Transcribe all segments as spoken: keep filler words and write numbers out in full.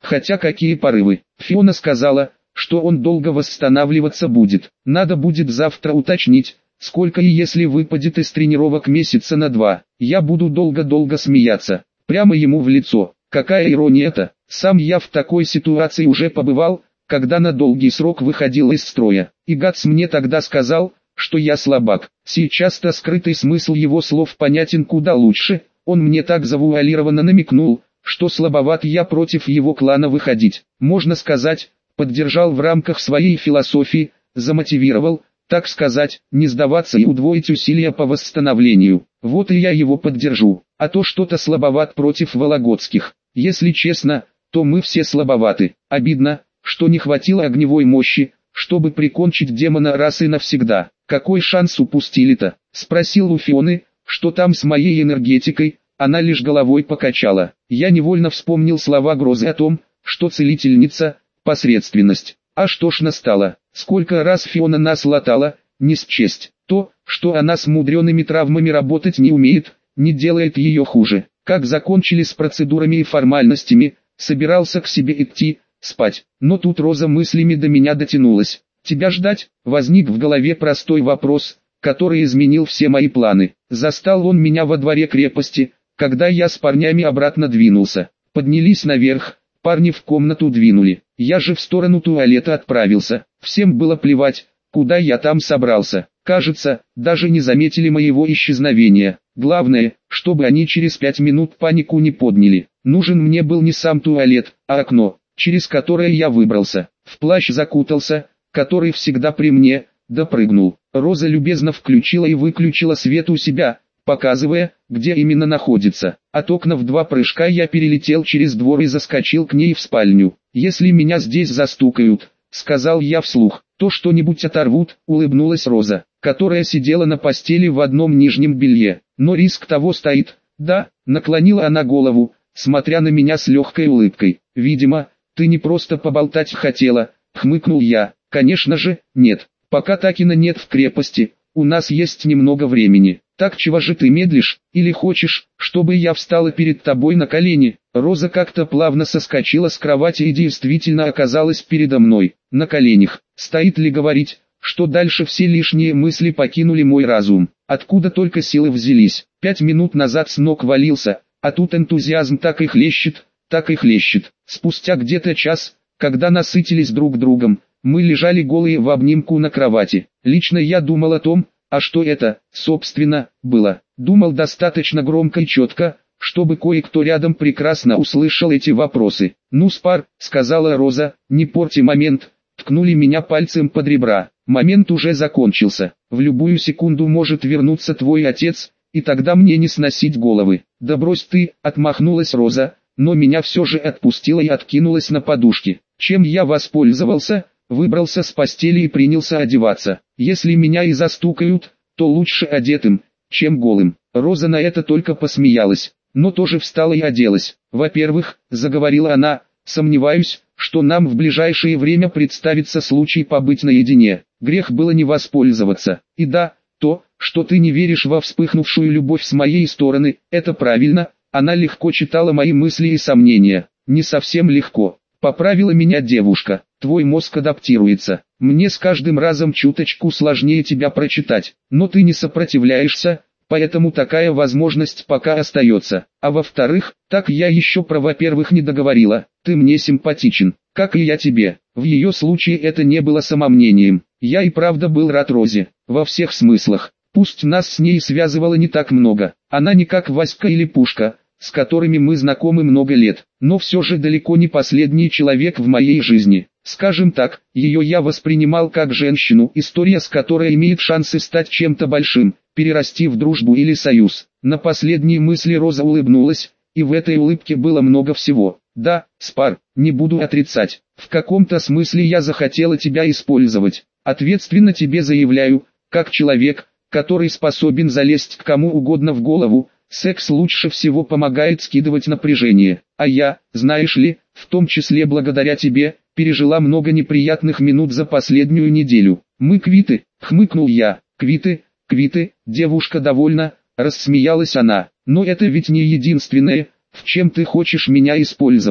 Хотя какие порывы. Фиона сказала, что он долго восстанавливаться будет. Надо будет завтра уточнить, сколько и если выпадет из тренировок месяца на два. Я буду долго-долго смеяться. Прямо ему в лицо. Какая ирония это. Сам я в такой ситуации уже побывал, когда на долгий срок выходил из строя. И Гац мне тогда сказал, что я слабак. Сейчас-то скрытый смысл его слов понятен куда лучше. Он мне так завуалированно намекнул, что слабоват я против его клана выходить. Можно сказать, поддержал в рамках своей философии, замотивировал, так сказать, не сдаваться и удвоить усилия по восстановлению. Вот и я его поддержу. А то что-то слабоват против вологодских. Если честно, то мы все слабоваты. Обидно, что не хватило огневой мощи, чтобы прикончить демона раз и навсегда. Какой шанс упустили-то? Спросил у Фионы, что там с моей энергетикой. Она лишь головой покачала. Я невольно вспомнил слова Грозы о том, что целительница – посредственность. А что ж настало? Сколько раз Фиона нас латала, не счесть. То, что она с мудреными травмами работать не умеет, не делает ее хуже. Как закончили с процедурами и формальностями, собирался к себе идти, спать. Но тут Роза мыслями до меня дотянулась. Тебя ждать? Возник в голове простой вопрос, который изменил все мои планы. Застал он меня во дворе крепости, когда я с парнями обратно двинулся. Поднялись наверх, парни в комнату двинули. Я же в сторону туалета отправился. Всем было плевать, куда я там собрался. Кажется, даже не заметили моего исчезновения. Главное, чтобы они через пять минут панику не подняли. Нужен мне был не сам туалет, а окно, через которое я выбрался. В плащ закутался, который всегда при мне, допрыгнул. Роза любезно включила и выключила свет у себя, показывая, где именно находится. От окна в два прыжка я перелетел через двор и заскочил к ней в спальню. «Если меня здесь застукают», — сказал я вслух, — «то что-нибудь оторвут», — улыбнулась Роза, которая сидела на постели в одном нижнем белье. «Но риск того стоит». «Да», — наклонила она голову, смотря на меня с легкой улыбкой. «Видимо, ты не просто поболтать хотела», — хмыкнул я. «Конечно же, нет. Пока Такина нет в крепости, у нас есть немного времени. Так чего же ты медлишь, или хочешь, чтобы я встала перед тобой на колени?» Роза как-то плавно соскочила с кровати и действительно оказалась передо мной, на коленях. Стоит ли говорить, что дальше все лишние мысли покинули мой разум? Откуда только силы взялись? Пять минут назад с ног валился, а тут энтузиазм так и хлещет, так и хлещет. Спустя где-то час, когда насытились друг другом, мы лежали голые в обнимку на кровати. Лично я думал о том, а что это, собственно, было. Думал достаточно громко и четко, чтобы кое-кто рядом прекрасно услышал эти вопросы. «Ну, Спар», — сказала Роза, — «не порти момент», ткнули меня пальцем под ребра. «Момент уже закончился. В любую секунду может вернуться твой отец, и тогда мне не сносить головы». «Да брось ты», — отмахнулась Роза, но меня все же отпустила и откинулась на подушки. Чем я воспользовался? Выбрался с постели и принялся одеваться. Если меня и застукают, то лучше одетым, чем голым. Роза на это только посмеялась, но тоже встала и оделась. «Во-первых», — заговорила она, — «сомневаюсь, что нам в ближайшее время представится случай побыть наедине. Грех было не воспользоваться. И да, то, что ты не веришь во вспыхнувшую любовь с моей стороны, это правильно». Она легко читала мои мысли и сомнения. «Не совсем легко», — поправила меня девушка. «Твой мозг адаптируется. Мне с каждым разом чуточку сложнее тебя прочитать, но ты не сопротивляешься, поэтому такая возможность пока остается. А во-вторых, так я еще про во-первых не договорила, ты мне симпатичен, как и я тебе». В ее случае это не было самомнением. Я и правда был рад Розе, во всех смыслах. Пусть нас с ней связывало не так много, она не как Васька или Пушка, с которыми мы знакомы много лет, но все же далеко не последний человек в моей жизни. Скажем так, ее я воспринимал как женщину, история с которой имеет шансы стать чем-то большим, перерасти в дружбу или союз. На последние мысли Роза улыбнулась, и в этой улыбке было много всего. «Да, Спар, не буду отрицать, в каком-то смысле я захотела тебя использовать. Ответственно тебе заявляю, как человек, который способен залезть к кому угодно в голову, секс лучше всего помогает скидывать напряжение. А я, знаешь ли, в том числе благодаря тебе, пережила много неприятных минут за последнюю неделю. Мы квиты», — хмыкнул я. «Квиты, квиты», — девушка довольна, рассмеялась она. «Но это ведь не единственное, в чем ты хочешь меня использовать.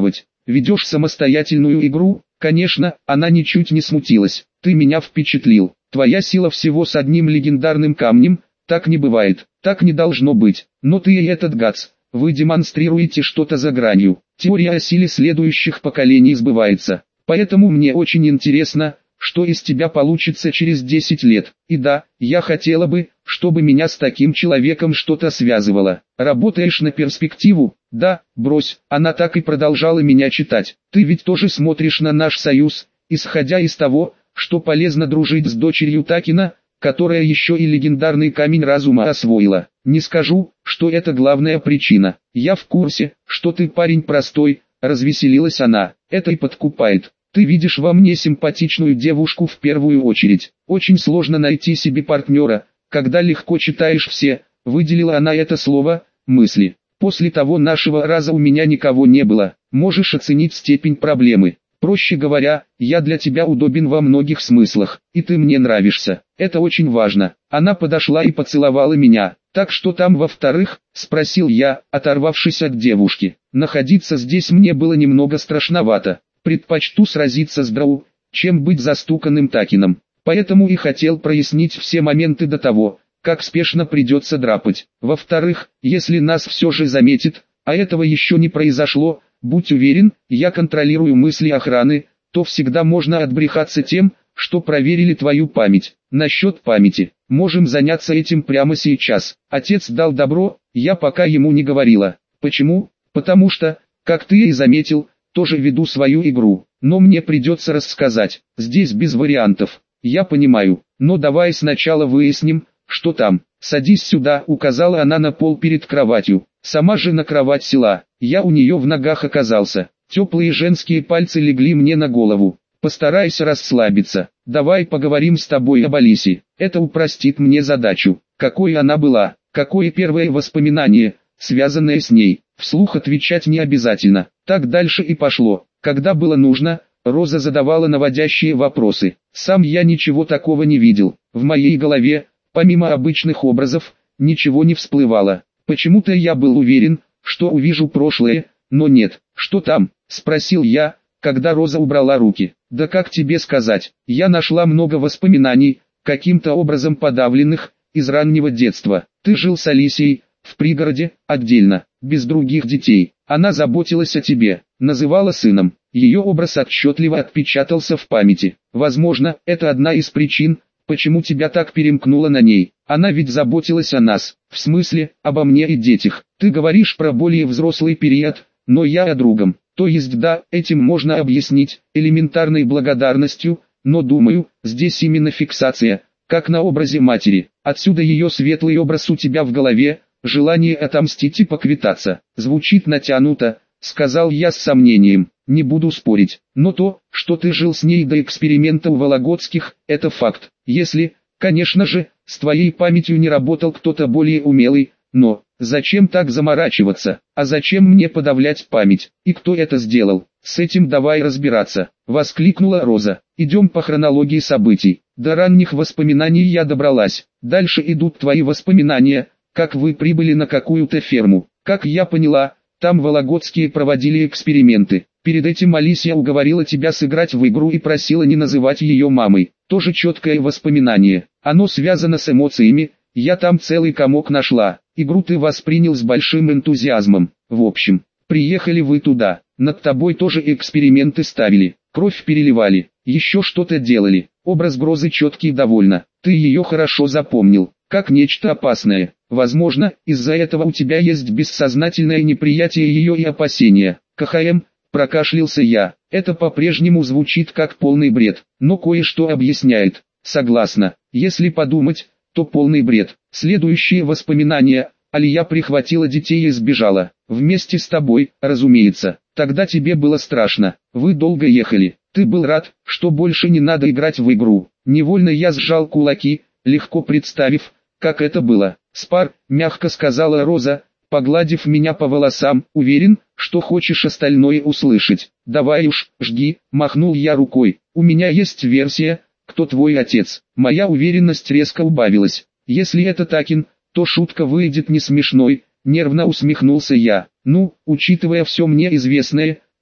ведешь самостоятельную игру? Конечно, она ничуть не смутилась. Ты меня впечатлил. Твоя сила всего с одним легендарным камнем. Так не бывает, так не должно быть. Но ты и этот Гац, вы демонстрируете что-то за гранью. Теория о силе следующих поколений сбывается. Поэтому мне очень интересно, что из тебя получится через десять лет. И да, я хотела бы, чтобы меня с таким человеком что-то связывало. Работаешь на перспективу? Да, брось. Она так и продолжала меня читать. Ты ведь тоже смотришь на наш союз, исходя из того, что полезно дружить с дочерью Такина, которая еще и легендарный камень разума освоила. Не скажу, что это главная причина. Я в курсе, что ты парень простой, развеселилась она. Это и подкупает. Ты видишь во мне симпатичную девушку в первую очередь. Очень сложно найти себе партнера, когда легко читаешь все, выделила она это слово, мысли. После того нашего раза у меня никого не было. Можешь оценить степень проблемы. Проще говоря, я для тебя удобен во многих смыслах, и ты мне нравишься. Это очень важно. Она подошла и поцеловала меня. Так что там во-вторых, спросил я, оторвавшись от девушки. Находиться здесь мне было немного страшновато. Предпочту сразиться с Драу, чем быть застуканным Такином. Поэтому и хотел прояснить все моменты до того, как спешно придется драпать. Во-вторых, если нас все же заметит, а этого еще не произошло, будь уверен, я контролирую мысли охраны, то всегда можно отбрехаться тем, что проверили твою память. Насчет памяти, можем заняться этим прямо сейчас. Отец дал добро, я пока ему не говорила. Почему? Потому что, как ты и заметил, тоже веду свою игру, но мне придется рассказать, здесь без вариантов. Я понимаю, но давай сначала выясним, что там. Садись сюда, указала она на пол перед кроватью. Сама же на кровать села. Я у нее в ногах оказался. Теплые женские пальцы легли мне на голову. Постарайся расслабиться. Давай поговорим с тобой об Алисе. Это упростит мне задачу. Какой она была, какое первое воспоминание, связанное с ней. Вслух отвечать не обязательно. Так дальше и пошло. Когда было нужно, Роза задавала наводящие вопросы. Сам я ничего такого не видел. В моей голове, помимо обычных образов, ничего не всплывало. Почему-то я был уверен, что увижу прошлое, но нет. Что там? Спросил я, когда Роза убрала руки. Да как тебе сказать, я нашла много воспоминаний, каким-то образом подавленных, из раннего детства. Ты жил с Алисией, в пригороде, отдельно, без других детей. Она заботилась о тебе, называла сыном. Ее образ отчетливо отпечатался в памяти. Возможно, это одна из причин, почему тебя так перемкнуло на ней. Она ведь заботилась о нас, в смысле, обо мне и детях. Ты говоришь про более взрослый период, но я о другом. То есть да, этим можно объяснить, элементарной благодарностью, но думаю, здесь именно фиксация, как на образе матери. Отсюда ее светлый образ у тебя в голове, желание отомстить и поквитаться. Звучит натянуто, сказал я с сомнением. Не буду спорить, но то, что ты жил с ней до эксперимента у Вологодских, это факт. Если, конечно же, с твоей памятью не работал кто-то более умелый, но, зачем так заморачиваться, а зачем мне подавлять память, и кто это сделал, с этим давай разбираться, воскликнула Роза. Идем по хронологии событий, до ранних воспоминаний я добралась, дальше идут твои воспоминания, как вы прибыли на какую-то ферму, как я поняла, там Вологодские проводили эксперименты. Перед этим Алисия уговорила тебя сыграть в игру и просила не называть ее мамой. Тоже четкое воспоминание. Оно связано с эмоциями, я там целый комок нашла. Игру ты воспринял с большим энтузиазмом. В общем, приехали вы туда. Над тобой тоже эксперименты ставили. Кровь переливали. Еще что-то делали. Образ Грозы четкий довольно. Ты ее хорошо запомнил. Как нечто опасное. Возможно, из-за этого у тебя есть бессознательное неприятие ее и опасения. КХМ. Прокашлялся я. Это по-прежнему звучит как полный бред, но кое-что объясняет. Согласна. Если подумать, то полный бред. Следующие воспоминания. Алия прихватила детей и сбежала. Вместе с тобой, разумеется. Тогда тебе было страшно. Вы долго ехали. Ты был рад, что больше не надо играть в игру. Невольно я сжал кулаки, легко представив, как это было. Спар, мягко сказала Роза, погладив меня по волосам. Уверен, что хочешь остальное услышать. Давай уж, жги, махнул я рукой. У меня есть версия, кто твой отец. Моя уверенность резко убавилась. Если это Такин, то шутка выйдет не смешной, нервно усмехнулся я. Ну, учитывая все мне известное,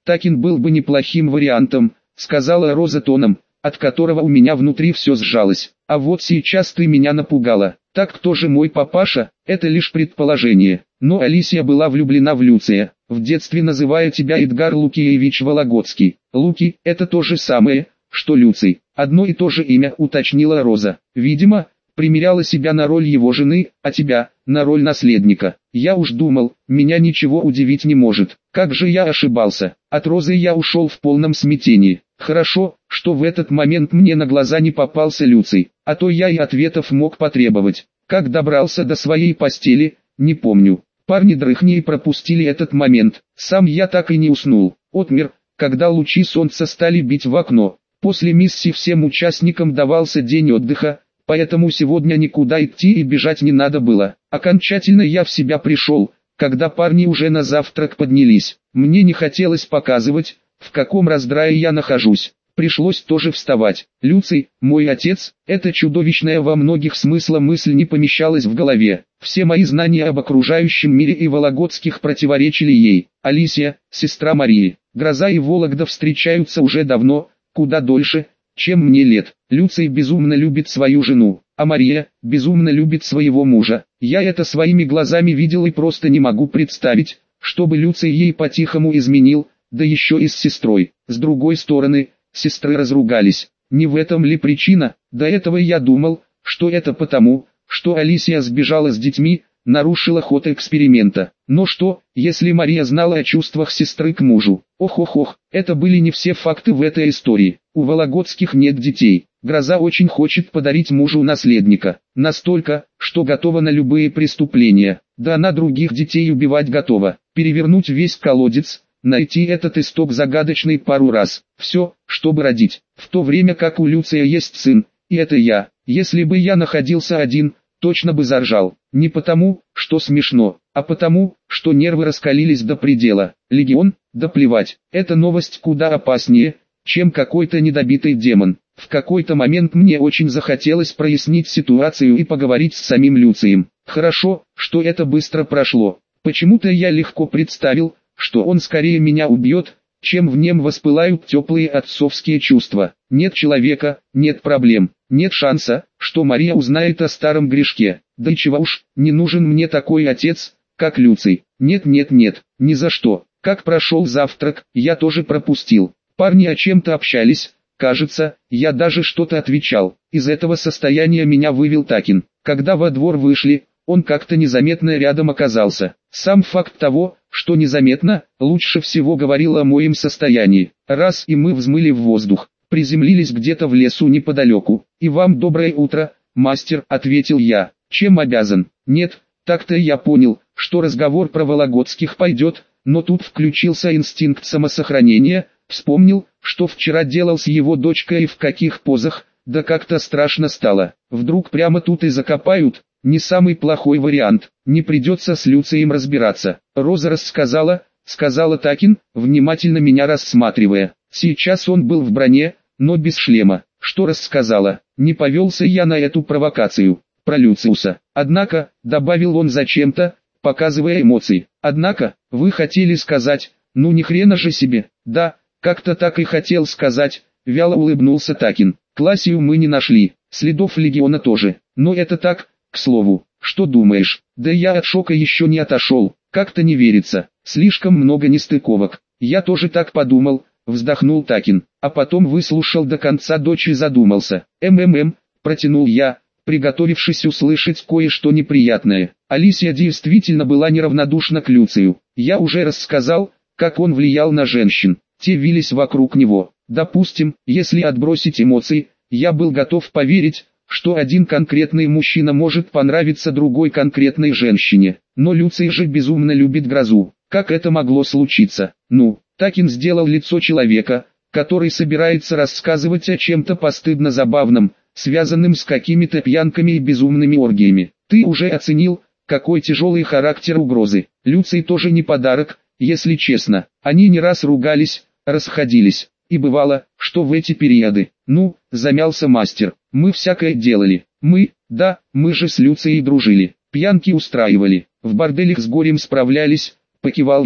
Такин был бы неплохим вариантом, сказала Роза тоном, от которого у меня внутри все сжалось. А вот сейчас ты меня напугала. Так кто же мой папаша? Это лишь предположение. Но Алисия была влюблена в Люция. В детстве называя тебя Эдгар Лукиевич Вологодский. Луки – это то же самое, что Люций. Одно и то же имя, уточнила Роза. Видимо, примеряла себя на роль его жены, а тебя – на роль наследника. Я уж думал, меня ничего удивить не может. Как же я ошибался. От Розы я ушел в полном смятении. Хорошо, что в этот момент мне на глаза не попался Люций, а то я и ответов мог потребовать. Как добрался до своей постели, не помню. Парни дрыхни и пропустили этот момент. Сам я так и не уснул. Отмер, когда лучи солнца стали бить в окно. После миссии всем участникам давался день отдыха, поэтому сегодня никуда идти и бежать не надо было. Окончательно я в себя пришел, когда парни уже на завтрак поднялись. Мне не хотелось показывать, в каком раздрае я нахожусь. Пришлось тоже вставать. Люций, мой отец, эта чудовищная во многих смыслах мысль не помещалась в голове. Все мои знания об окружающем мире и Вологодских противоречили ей. Алисия, сестра Марии. Гроза и Вологда встречаются уже давно, куда дольше, чем мне лет. Люций безумно любит свою жену, а Мария безумно любит своего мужа. Я это своими глазами видел и просто не могу представить, чтобы Люций ей по-тихому изменил, да еще и с сестрой. С другой стороны, сестры разругались. Не в этом ли причина? До этого я думал, что это потому, что Алисия сбежала с детьми, нарушила ход эксперимента. Но что, если Мария знала о чувствах сестры к мужу? Ох-ох-ох, это были не все факты в этой истории. У Вологодских нет детей. Гроза очень хочет подарить мужу наследника. Настолько, что готова на любые преступления. Да она других детей убивать готова. Перевернуть весь колодец, найти этот исток загадочный пару раз. Все, чтобы родить. В то время как у Люция есть сын, и это я. Если бы я находился один, точно бы заржал. Не потому, что смешно, а потому, что нервы раскалились до предела. Легион? Да плевать. Эта новость куда опаснее, чем какой-то недобитый демон. В какой-то момент мне очень захотелось прояснить ситуацию и поговорить с самим Люцием. Хорошо, что это быстро прошло. Почему-то я легко представил, что он скорее меня убьет, чем в нем воспылают теплые отцовские чувства. Нет человека, нет проблем, нет шанса, что Мария узнает о старом грешке. Да и чего уж, не нужен мне такой отец, как Люций. Нет нет нет, ни за что. Как прошел завтрак, я тоже пропустил. Парни о чем-то общались, кажется, я даже что-то отвечал. Из этого состояния меня вывел Такин. Когда во двор вышли, он как-то незаметно рядом оказался. Сам факт того, что незаметно, лучше всего говорил о моем состоянии. Раз и мы взмыли в воздух, приземлились где-то в лесу неподалеку. «И вам доброе утро, мастер», — ответил я. «Чем обязан?» «Нет, так-то я понял, что разговор про Вологодских пойдет, но тут включился инстинкт самосохранения, вспомнил, что вчера делал с его дочкой и в каких позах, да как-то страшно стало. Вдруг прямо тут и закопают?» Не самый плохой вариант, не придется с Люцием разбираться. Роза рассказала, сказала Такин, внимательно меня рассматривая. Сейчас он был в броне, но без шлема. Что рассказала? Не повелся я на эту провокацию. Про Люциуса. Однако, добавил он зачем-то, показывая эмоции. Однако, вы хотели сказать, ну ни хрена же себе. Да, как-то так и хотел сказать, вяло улыбнулся Такин. Классию мы не нашли, следов легиона тоже. Но это так. К слову, что думаешь? Да я от шока еще не отошел, как-то не верится, слишком много нестыковок. Я тоже так подумал, вздохнул Такин, а потом выслушал до конца дочь и задумался. МММ, протянул я, приготовившись услышать кое-что неприятное. Алисия действительно была неравнодушна к Люцию. Я уже рассказал, как он влиял на женщин, те вились вокруг него. Допустим, если отбросить эмоции, я был готов поверить, что один конкретный мужчина может понравиться другой конкретной женщине. Но Люций же безумно любит Грозу. Как это могло случиться? Ну, Такин сделал лицо человека, который собирается рассказывать о чем-то постыдно забавном, связанным с какими-то пьянками и безумными оргиями. Ты уже оценил, какой тяжелый характер угрозы. Люций тоже не подарок, если честно. Они не раз ругались, расходились. И бывало, что в эти периоды, ну, замялся мастер, мы всякое делали. Мы, да, мы же с Люцией дружили, пьянки устраивали, в борделях с горем справлялись, покивал я.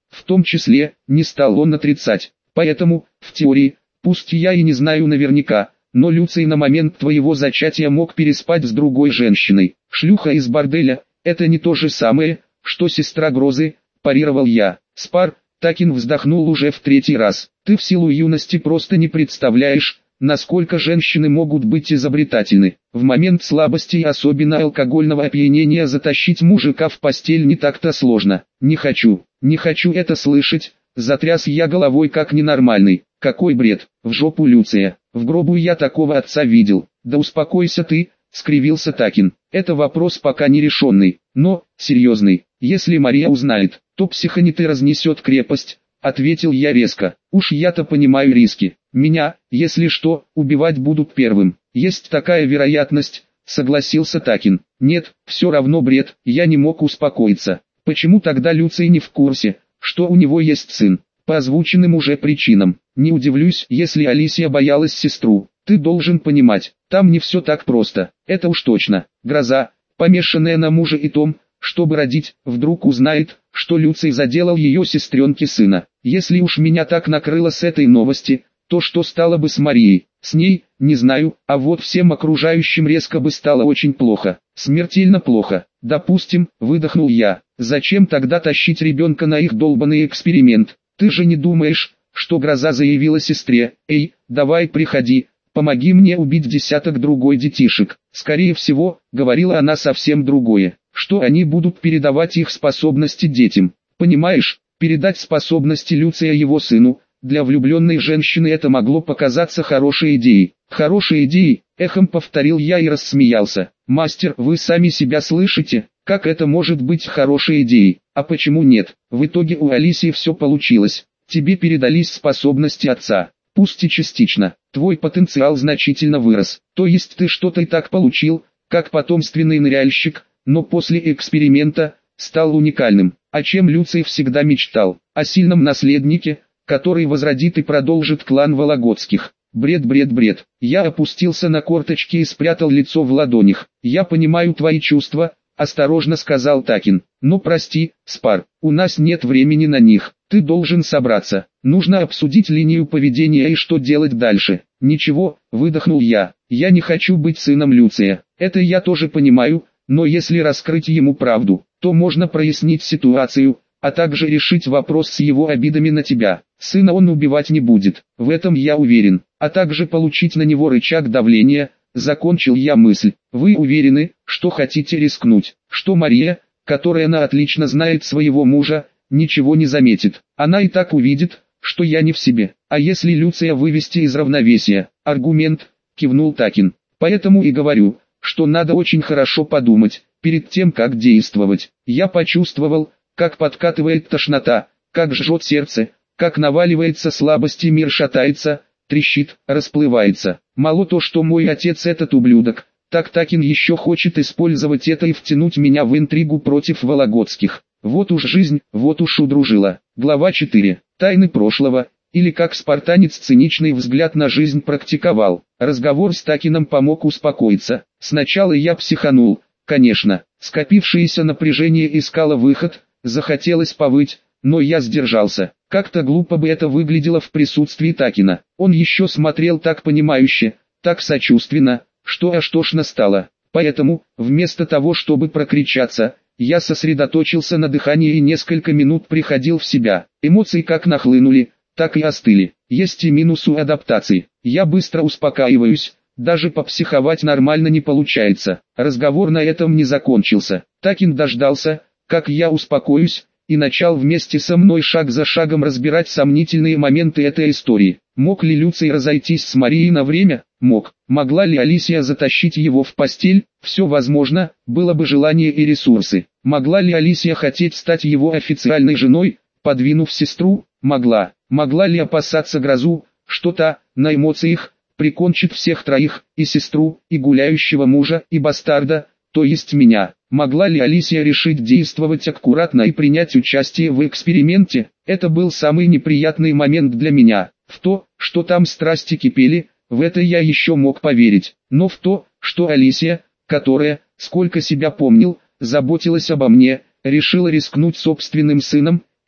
в том числе, не стал он отрицать. Поэтому, в теории, пусть я и не знаю наверняка, но Люций на момент твоего зачатия мог переспать с другой женщиной. Шлюха из борделя, это не то же самое, что сестра Грозы, парировал я. Спар, Такин вздохнул уже в третий раз. Ты в силу юности просто не представляешь, насколько женщины могут быть изобретательны. В момент слабости и особенно алкогольного опьянения затащить мужика в постель не так-то сложно. Не хочу, не хочу это слышать, затряс я головой как ненормальный. Какой бред, в жопу Люция, в гробу я такого отца видел. Да успокойся ты, скривился Такин. Это вопрос пока не решенный, но, серьезный. Если Мария узнает, то психониты разнесет крепость, ответил я резко. Уж я-то понимаю риски. Меня, если что, убивать будут первым. Есть такая вероятность, согласился Такин. Нет, все равно бред, я не мог успокоиться. Почему тогда Люций не в курсе, что у него есть сын? По озвученным уже причинам. Не удивлюсь, если Алисия боялась сестру. Ты должен понимать, там не все так просто. Это уж точно. Гроза, помешанная на муже и том, чтобы родить, вдруг узнает, что Люций заделал ее сестренке сына. Если уж меня так накрыло с этой новости, то что стало бы с Марией? С ней, не знаю, а вот всем окружающим резко бы стало очень плохо. Смертельно плохо. Допустим, выдохнул я. Зачем тогда тащить ребенка на их долбанный эксперимент? Ты же не думаешь, что Гроза заявила сестре: «Эй, давай приходи, помоги мне убить десяток другой детишек». Скорее всего, говорила она совсем другое, что они будут передавать их способности детям. Понимаешь, передать способности Люция его сыну, для влюбленной женщины это могло показаться хорошей идеей. Хорошей идеей, эхом повторил я и рассмеялся. Мастер, вы сами себя слышите? Как это может быть хорошей идеей? А почему нет? В итоге у Алисии все получилось. Тебе передались способности отца, пусть и частично. Твой потенциал значительно вырос. То есть ты что-то и так получил, как потомственный ныряльщик, но после эксперимента стал уникальным. О чем Люций всегда мечтал? О сильном наследнике, который возродит и продолжит клан Вологодских. Бред, бред, бред. Я опустился на корточки и спрятал лицо в ладонях. Я понимаю твои чувства, осторожно сказал Такин. Но прости, Спар, у нас нет времени на них. Ты должен собраться. Нужно обсудить линию поведения и что делать дальше. Ничего, выдохнул я. Я не хочу быть сыном Люция. Это я тоже понимаю, но если раскрыть ему правду, то можно прояснить ситуацию, а также решить вопрос с его обидами на тебя. Сына он убивать не будет, в этом я уверен, а также получить на него рычаг давления. Закончил я мысль. Вы уверены, что хотите рискнуть, что Мария, которая она отлично знает своего мужа, ничего не заметит? Она и так увидит, что я не в себе. А если Люция вывести из равновесия? Аргумент, кивнул Такин. Поэтому и говорю, что надо очень хорошо подумать, перед тем как действовать. Я почувствовал, как подкатывает тошнота, как жжет сердце, как наваливается слабость и мир шатается, трещит, расплывается. Мало то, что мой отец этот ублюдок, так Такин еще хочет использовать это и втянуть меня в интригу против Вологодских. Вот уж жизнь, вот уж удружила. Глава четыре. Тайны прошлого, или как спартанец циничный взгляд на жизнь практиковал. Разговор с Такином помог успокоиться. Сначала я психанул, конечно, скопившееся напряжение искало выход, захотелось повыть, но я сдержался. Как-то глупо бы это выглядело в присутствии Такина. Он еще смотрел так понимающе, так сочувственно, что аж тошно стало. Поэтому, вместо того чтобы прокричаться, я сосредоточился на дыхании и несколько минут приходил в себя. Эмоции как нахлынули, так и остыли. Есть и минус у адаптации. Я быстро успокаиваюсь, даже попсиховать нормально не получается. Разговор на этом не закончился. Такин дождался, как я успокоюсь, и начал вместе со мной шаг за шагом разбирать сомнительные моменты этой истории. Мог ли Люций разойтись с Марией на время? Мог. Могла ли Алисия затащить его в постель? Все возможно, было бы желание и ресурсы. Могла ли Алисия хотеть стать его официальной женой, подвинув сестру? Могла. Могла ли опасаться Грозу, что та, на эмоциях, прикончит всех троих, и сестру, и гуляющего мужа, и бастарда, то есть меня? Могла ли Алисия решить действовать аккуратно и принять участие в эксперименте? Это был самый неприятный момент для меня. В то, что там страсти кипели, в это я еще мог поверить. Но в то, что Алисия, которая, сколько себя помнил, заботилась обо мне, решила рискнуть собственным сыном,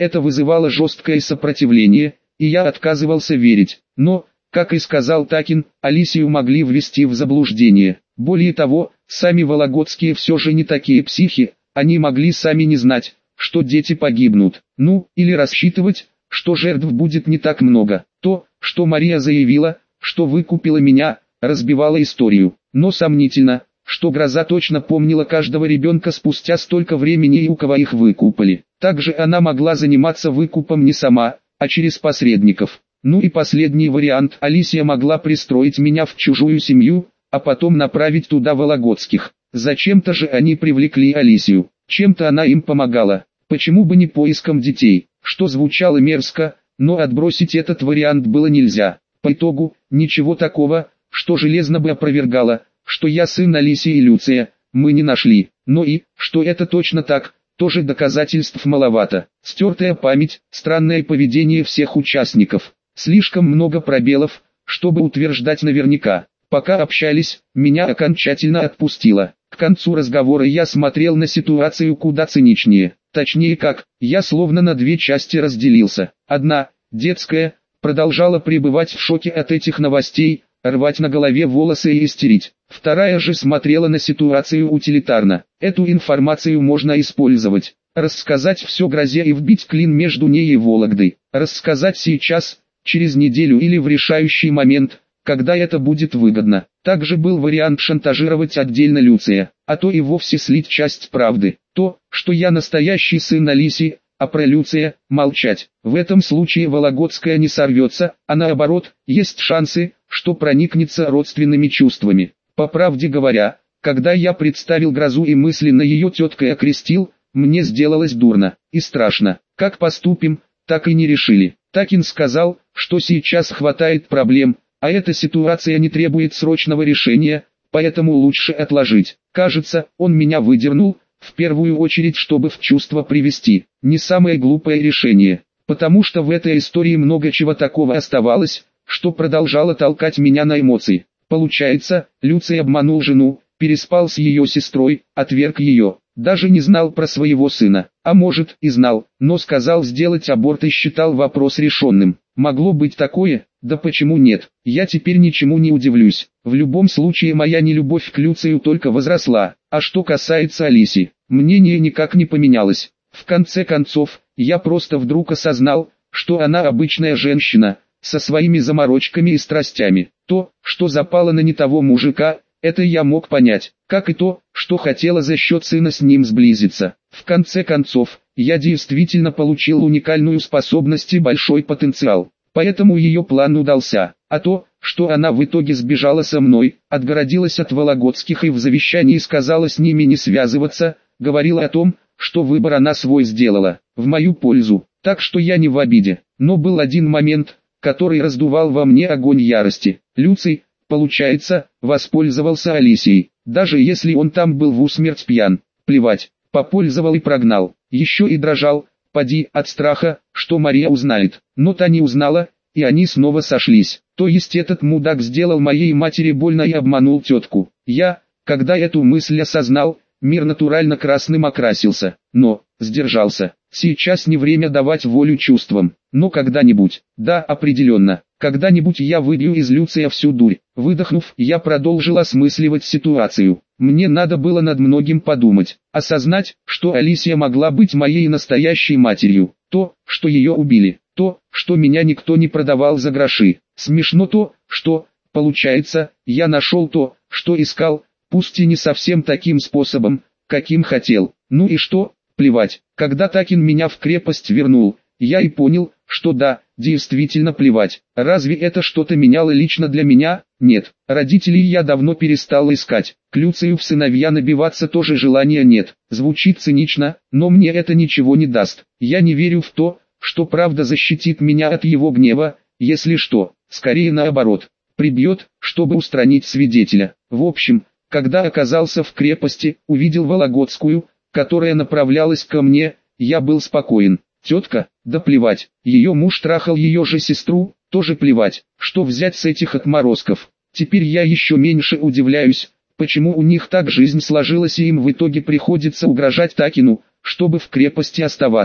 Это вызывало жесткое сопротивление, и я отказывался верить. Но, как и сказал Такин, Алисию могли ввести в заблуждение. Более того, сами вологодские все же не такие психи, они могли сами не знать, что дети погибнут. Ну, или рассчитывать, что жертв будет не так много. То, что Мария заявила, что выкупила меня, разбивало историю. Но сомнительно, что Гроза точно помнила каждого ребенка спустя столько времени и у кого их выкупали. Также она могла заниматься выкупом не сама, а через посредников. Ну и последний вариант: Алисия могла пристроить меня в чужую семью, а потом направить туда вологодских. Зачем-то же они привлекли Алисию, чем-то она им помогала. Почему бы не поиском детей, что звучало мерзко, но отбросить этот вариант было нельзя. По итогу, ничего такого, что железно бы опровергало, что я сын Алисии и Люция, мы не нашли. Но и, что это точно так, тоже доказательств маловато. Стертая память, странное поведение всех участников. Слишком много пробелов, чтобы утверждать наверняка. Пока общались, меня окончательно отпустило. К концу разговора я смотрел на ситуацию куда циничнее. Точнее как, я словно на две части разделился. Одна, детская, продолжала пребывать в шоке от этих новостей, рвать на голове волосы и истерить. Вторая же смотрела на ситуацию утилитарно. Эту информацию можно использовать. Рассказать все Грозе и вбить клин между ней и Вологдой. Рассказать сейчас, через неделю или в решающий момент, когда это будет выгодно. Также был вариант шантажировать отдельно Люция, а то и вовсе слить часть правды. То, что я настоящий сын Алисии, а про Люция молчать. В этом случае Вологодская не сорвется, а наоборот, есть шансы, что проникнется родственными чувствами. По правде говоря, когда я представил Грозу и мысленно ее теткой окрестил, мне сделалось дурно и страшно. Как поступим, так и не решили. Такин сказал, что сейчас хватает проблем, а эта ситуация не требует срочного решения, поэтому лучше отложить. Кажется, он меня выдернул, в первую очередь чтобы в чувство привести. Не самое глупое решение, потому что в этой истории много чего такого оставалось, что продолжало толкать меня на эмоции. Получается, Люций обманул жену, переспал с ее сестрой, отверг ее, даже не знал про своего сына, а может и знал, но сказал сделать аборт и считал вопрос решенным. Могло быть такое? Да почему нет? Я теперь ничему не удивлюсь. В любом случае моя нелюбовь к Люцию только возросла. А что касается Алисии, мнение никак не поменялось. В конце концов, я просто вдруг осознал, что она обычная женщина, со своими заморочками и страстями. То, что запало на не того мужика, это я мог понять, как и то, что хотела за счет сына с ним сблизиться. В конце концов, я действительно получил уникальную способность и большой потенциал. Поэтому ее план удался, а то, что она в итоге сбежала со мной, отгородилась от Вологодских и в завещании сказала с ними не связываться, говорила о том, что выбор она свой сделала, в мою пользу, так что я не в обиде. Но был один момент, который раздувал во мне огонь ярости. Люций, получается, воспользовался Алисией, даже если он там был в усмерть пьян, плевать, попользовал и прогнал, еще и дрожал. Поди, от страха, что Мария узнает. Но та не узнала, и они снова сошлись. То есть этот мудак сделал моей матери больно и обманул тетку. Я, когда эту мысль осознал, мир натурально красным окрасился. Но, сдержался. Сейчас не время давать волю чувствам. Но когда-нибудь, да, определенно, когда-нибудь я выбью из Люция всю дурь. Выдохнув, я продолжил осмысливать ситуацию. Мне надо было над многим подумать, осознать, что Алисия могла быть моей настоящей матерью, то, что ее убили, то, что меня никто не продавал за гроши. Смешно то, что, получается, я нашел то, что искал, пусть и не совсем таким способом, каким хотел. Ну и что, плевать. Когда Такин меня в крепость вернул, я и понял, что да, действительно плевать. Разве это что-то меняло лично для меня? Нет. Родителей я давно перестал искать. К Люцию в сыновья набиваться тоже желания нет. Звучит цинично, но мне это ничего не даст. Я не верю в то, что правда защитит меня от его гнева, если что, скорее наоборот. Прибьет, чтобы устранить свидетеля. В общем, когда оказался в крепости, увидел Вологодскую, которая направлялась ко мне, я был спокоен. Тетка, да плевать, ее муж трахал ее же сестру, тоже плевать, что взять с этих отморозков. Теперь я еще меньше удивляюсь, почему у них так жизнь сложилась и им в итоге приходится угрожать Такину, чтобы в крепости оставаться.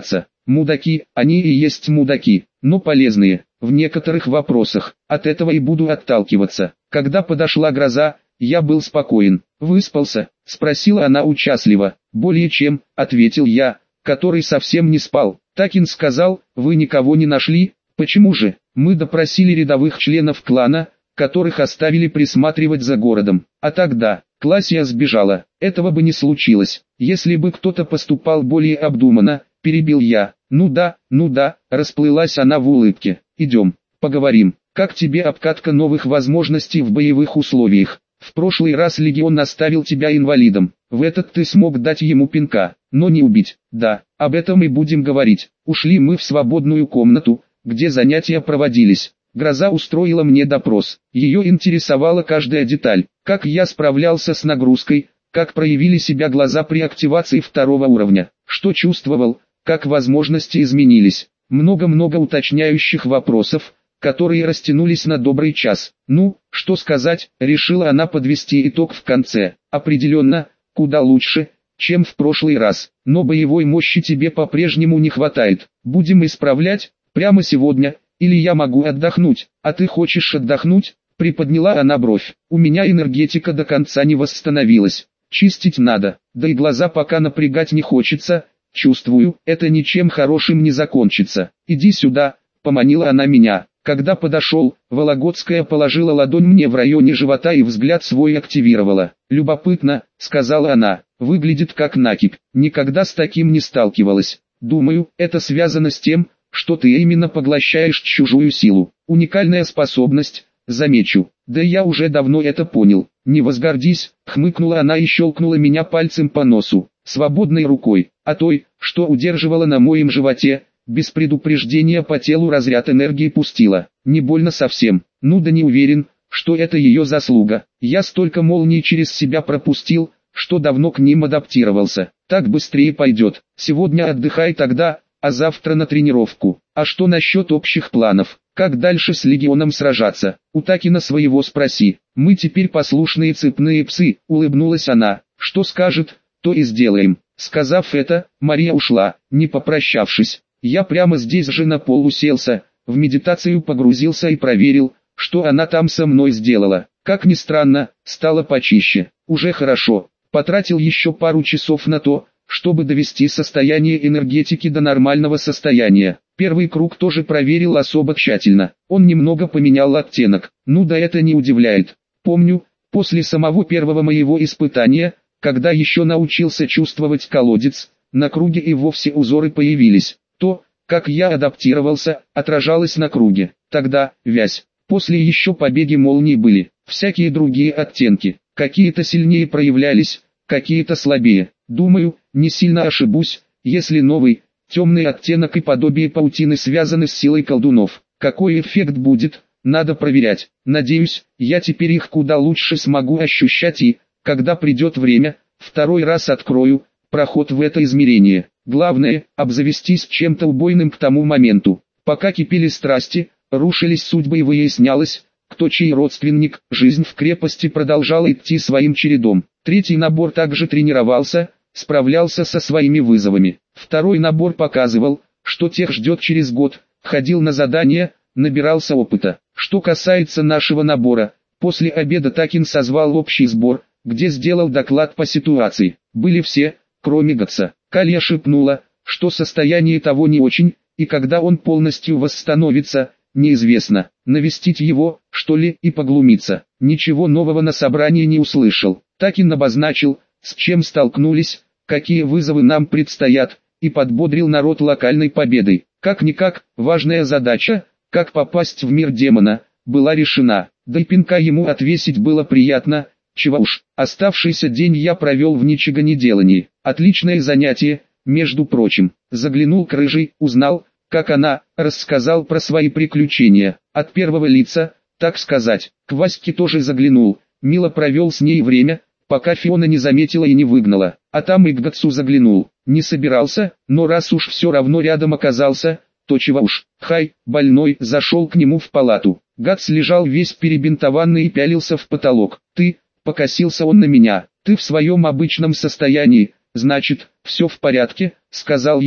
Мудаки, они и есть мудаки, но полезные, в некоторых вопросах. От этого и буду отталкиваться. Когда подошла гроза, я был спокоен. «Выспался?» – спросила она участливо. «Более чем», – ответил я, который совсем не спал. Такин сказал: «Вы никого не нашли?» «Почему же?» «Мы допросили рядовых членов клана, которых оставили присматривать за городом. А тогда Классия сбежала. Этого бы не случилось, если бы кто-то поступал более обдуманно», – перебил я. «Ну да, ну да», – расплылась она в улыбке. «Идем, поговорим. Как тебе обкатка новых возможностей в боевых условиях? В прошлый раз легион оставил тебя инвалидом, в этот ты смог дать ему пинка, но не убить. Да, об этом и будем говорить». Ушли мы в свободную комнату, где занятия проводились. Гроза устроила мне допрос. Ее интересовала каждая деталь, как я справлялся с нагрузкой, как проявили себя глаза при активации второго уровня, что чувствовал, как возможности изменились. Много-много уточняющих вопросов, которые растянулись на добрый час. «Ну, что сказать», — решила она подвести итог в конце. «Определенно, куда лучше, чем в прошлый раз, но боевой мощи тебе по-прежнему не хватает. Будем исправлять, прямо сегодня, или я могу отдохнуть». «А ты хочешь отдохнуть?» — приподняла она бровь. «У меня энергетика до конца не восстановилась. Чистить надо, да и глаза пока напрягать не хочется. Чувствую, это ничем хорошим не закончится. Иди сюда», — поманила она меня. Когда подошел, Вологодская положила ладонь мне в районе живота и взгляд свой активировала. «Любопытно», — сказала она, — «выглядит как накипь. Никогда с таким не сталкивалась. Думаю, это связано с тем, что ты именно поглощаешь чужую силу. Уникальная способность, замечу. Да я уже давно это понял. Не возгордись», — хмыкнула она и щелкнула меня пальцем по носу, свободной рукой, а той, что удерживала на моем животе, без предупреждения по телу разряд энергии пустила. Не больно совсем. Ну да не уверен, что это ее заслуга. Я столько молний через себя пропустил, что давно к ним адаптировался. Так быстрее пойдет. Сегодня отдыхай тогда, а завтра на тренировку. А что насчет общих планов? Как дальше с легионом сражаться? У Такина своего спроси. Мы теперь послушные цепные псы, улыбнулась она. Что скажет, то и сделаем. Сказав это, Мария ушла, не попрощавшись. Я прямо здесь же на пол уселся, в медитацию погрузился и проверил, что она там со мной сделала. Как ни странно, стало почище. Уже хорошо. Потратил еще пару часов на то, чтобы довести состояние энергетики до нормального состояния. Первый круг тоже проверил особо тщательно. Он немного поменял оттенок. Ну да это не удивляет. Помню, после самого первого моего испытания, когда еще научился чувствовать колодец, на круге и вовсе узоры появились. То, как я адаптировался, отражалось на круге. Тогда, вязь. После еще побеги молний были, всякие другие оттенки. Какие-то сильнее проявлялись, какие-то слабее. Думаю, не сильно ошибусь, если новый, темный оттенок и подобие паутины связаны с силой колдунов. Какой эффект будет, надо проверять. Надеюсь, я теперь их куда лучше смогу ощущать и, когда придет время, второй раз открою проход в это измерение. Главное, обзавестись чем-то убойным к тому моменту. Пока кипели страсти, рушились судьбы и выяснялось, кто чей родственник, жизнь в крепости продолжала идти своим чередом. Третий набор также тренировался, справлялся со своими вызовами. Второй набор показывал, что тех ждет через год, ходил на задания, набирался опыта. Что касается нашего набора, после обеда Такин созвал общий сбор, где сделал доклад по ситуации. Были все, кроме Гатса. Калья шепнула, что состояние того не очень, и когда он полностью восстановится, неизвестно. Навестить его, что ли, и поглумиться. Ничего нового на собрании не услышал. Такин обозначил, с чем столкнулись, какие вызовы нам предстоят, и подбодрил народ локальной победой. Как-никак, важная задача, как попасть в мир демона, была решена. Да и пинка ему отвесить было приятно. Чего уж, оставшийся день я провел в ничегонеделании. Отличное занятие, между прочим. Заглянул к рыжей, узнал, как она, рассказал про свои приключения. От первого лица, так сказать. К Ваське тоже заглянул, мило провел с ней время, пока Фиона не заметила и не выгнала. А там и к Гатсу заглянул. Не собирался, но раз уж все равно рядом оказался, то чего уж. Хай, больной, зашел к нему в палату. Гатс лежал весь перебинтованный и пялился в потолок. «Ты...» Покосился он на меня. «Ты в своем обычном состоянии, значит, все в порядке», — сказал ему.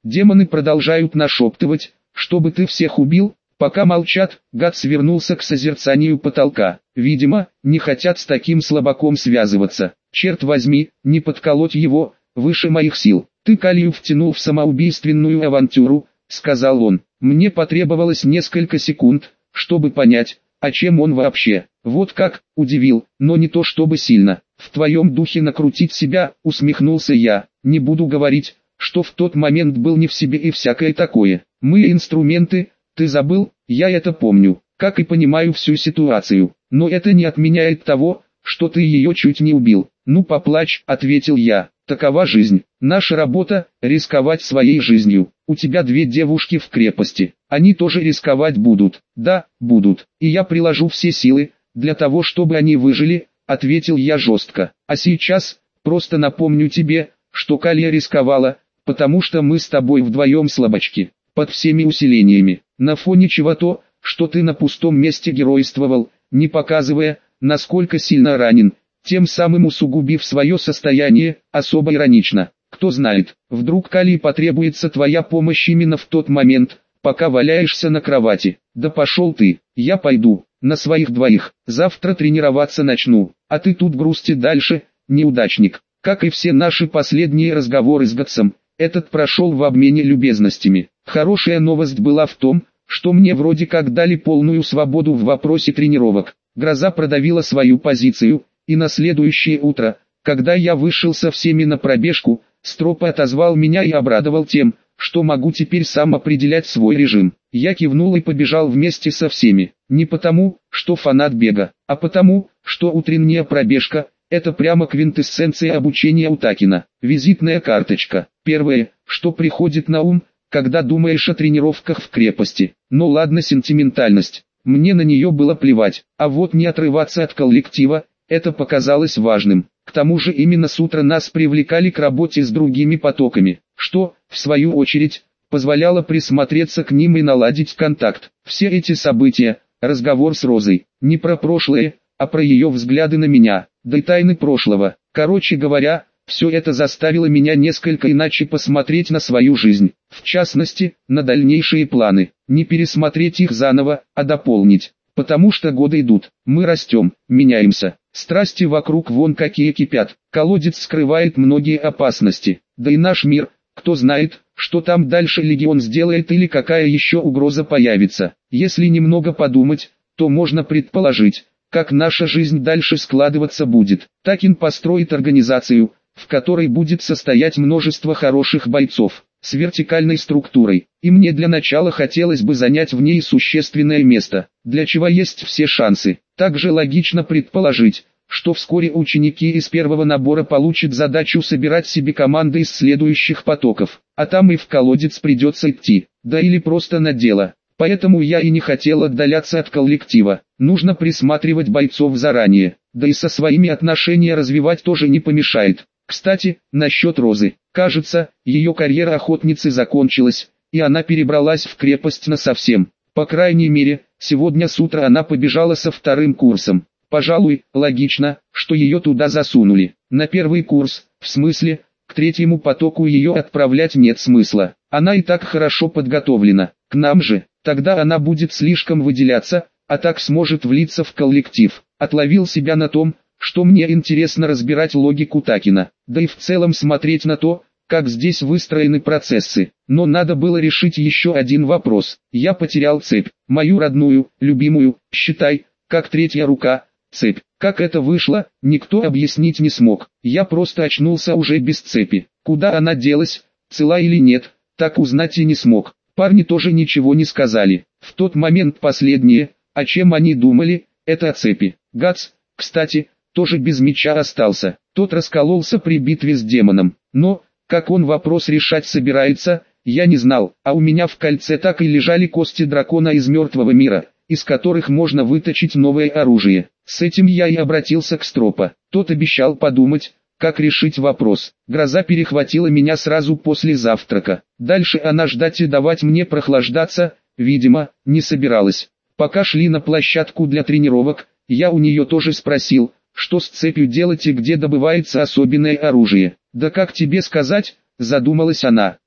Демоны продолжают нашептывать, чтобы ты всех убил. Пока молчат, гад свернулся к созерцанию потолка. Видимо, не хотят с таким слабаком связываться. Черт возьми, не подколоть его, выше моих сил. Ты Калию втянул в самоубийственную авантюру, сказал он. Мне потребовалось несколько секунд, чтобы понять, о чем он вообще. Вот как, удивил, но не то чтобы сильно. В твоем духе накрутить себя, усмехнулся я. Не буду говорить, что в тот момент был не в себе и всякое такое. Мы инструменты. Ты забыл, я это помню, как и понимаю всю ситуацию, но это не отменяет того, что ты ее чуть не убил. Ну поплачь, ответил я, такова жизнь, наша работа, рисковать своей жизнью. У тебя две девушки в крепости, они тоже рисковать будут, да, будут, и я приложу все силы, для того чтобы они выжили, ответил я жестко. А сейчас, просто напомню тебе, что Калия рисковала, потому что мы с тобой вдвоем слабачки, под всеми усилениями. На фоне чего-то, что ты на пустом месте геройствовал, не показывая, насколько сильно ранен, тем самым усугубив свое состояние, особо иронично. Кто знает, вдруг Калии потребуется твоя помощь именно в тот момент, пока валяешься на кровати. Да пошел ты, я пойду, на своих двоих, завтра тренироваться начну, а ты тут грусти дальше, неудачник. Как и все наши последние разговоры с Гатсом, этот прошел в обмене любезностями. Хорошая новость была в том, что мне вроде как дали полную свободу в вопросе тренировок. Гроза продавила свою позицию, и на следующее утро, когда я вышел со всеми на пробежку, Стропа отозвал меня и обрадовал тем, что могу теперь сам определять свой режим. Я кивнул и побежал вместе со всеми. Не потому, что фанат бега, а потому, что утренняя пробежка – это прямо квинтэссенция обучения Утакина. Визитная карточка. Первое, что приходит на ум, когда думаешь о тренировках в крепости. Ну ладно, сентиментальность. Мне на нее было плевать, а вот не отрываться от коллектива, это показалось важным. К тому же именно с утра нас привлекали к работе с другими потоками, что, в свою очередь, позволяло присмотреться к ним и наладить контакт. Все эти события, разговор с Розой, не про прошлое, а про ее взгляды на меня, да и тайны прошлого. Короче говоря, все это заставило меня несколько иначе посмотреть на свою жизнь, в частности, на дальнейшие планы. Не пересмотреть их заново, а дополнить. Потому что годы идут, мы растем, меняемся, страсти вокруг вон какие кипят, колодец скрывает многие опасности, да и наш мир, кто знает, что там дальше Легион сделает или какая еще угроза появится. Если немного подумать, то можно предположить, как наша жизнь дальше складываться будет. Такин построит организацию, в которой будет состоять множество хороших бойцов, с вертикальной структурой, и мне для начала хотелось бы занять в ней существенное место, для чего есть все шансы. Также логично предположить, что вскоре ученики из первого набора получат задачу собирать себе команды из следующих потоков, а там и в колодец придется идти, да или просто на дело. Поэтому я и не хотел отдаляться от коллектива, нужно присматривать бойцов заранее, да и со своими отношения развивать тоже не помешает. Кстати, насчет Розы. Кажется, ее карьера охотницы закончилась, и она перебралась в крепость насовсем. По крайней мере, сегодня с утра она побежала со вторым курсом. Пожалуй, логично, что ее туда засунули. На первый курс, в смысле, к третьему потоку ее отправлять нет смысла. Она и так хорошо подготовлена. К нам же, тогда она будет слишком выделяться, а так сможет влиться в коллектив. Отловил себя на том, что мне интересно разбирать логику Такина, да и в целом смотреть на то, как здесь выстроены процессы. Но надо было решить еще один вопрос. Я потерял цепь, мою родную, любимую, считай, как третья рука, цепь. Как это вышло, никто объяснить не смог. Я просто очнулся уже без цепи. Куда она делась, цела или нет, так узнать и не смог. Парни тоже ничего не сказали. В тот момент последнее, о чем они думали, это о цепи. Гатс, кстати, тоже без меча остался. Тот раскололся при битве с демоном. Но, как он вопрос решать собирается, я не знал. А у меня в кольце так и лежали кости дракона из мертвого мира, из которых можно выточить новое оружие. С этим я и обратился к Стропа. Тот обещал подумать, как решить вопрос. Гроза перехватила меня сразу после завтрака. Дальше она ждать и давать мне прохлаждаться, видимо, не собиралась. Пока шли на площадку для тренировок, я у нее тоже спросил, что с цепью делать и где добывается особенное оружие. Да как тебе сказать, задумалась она.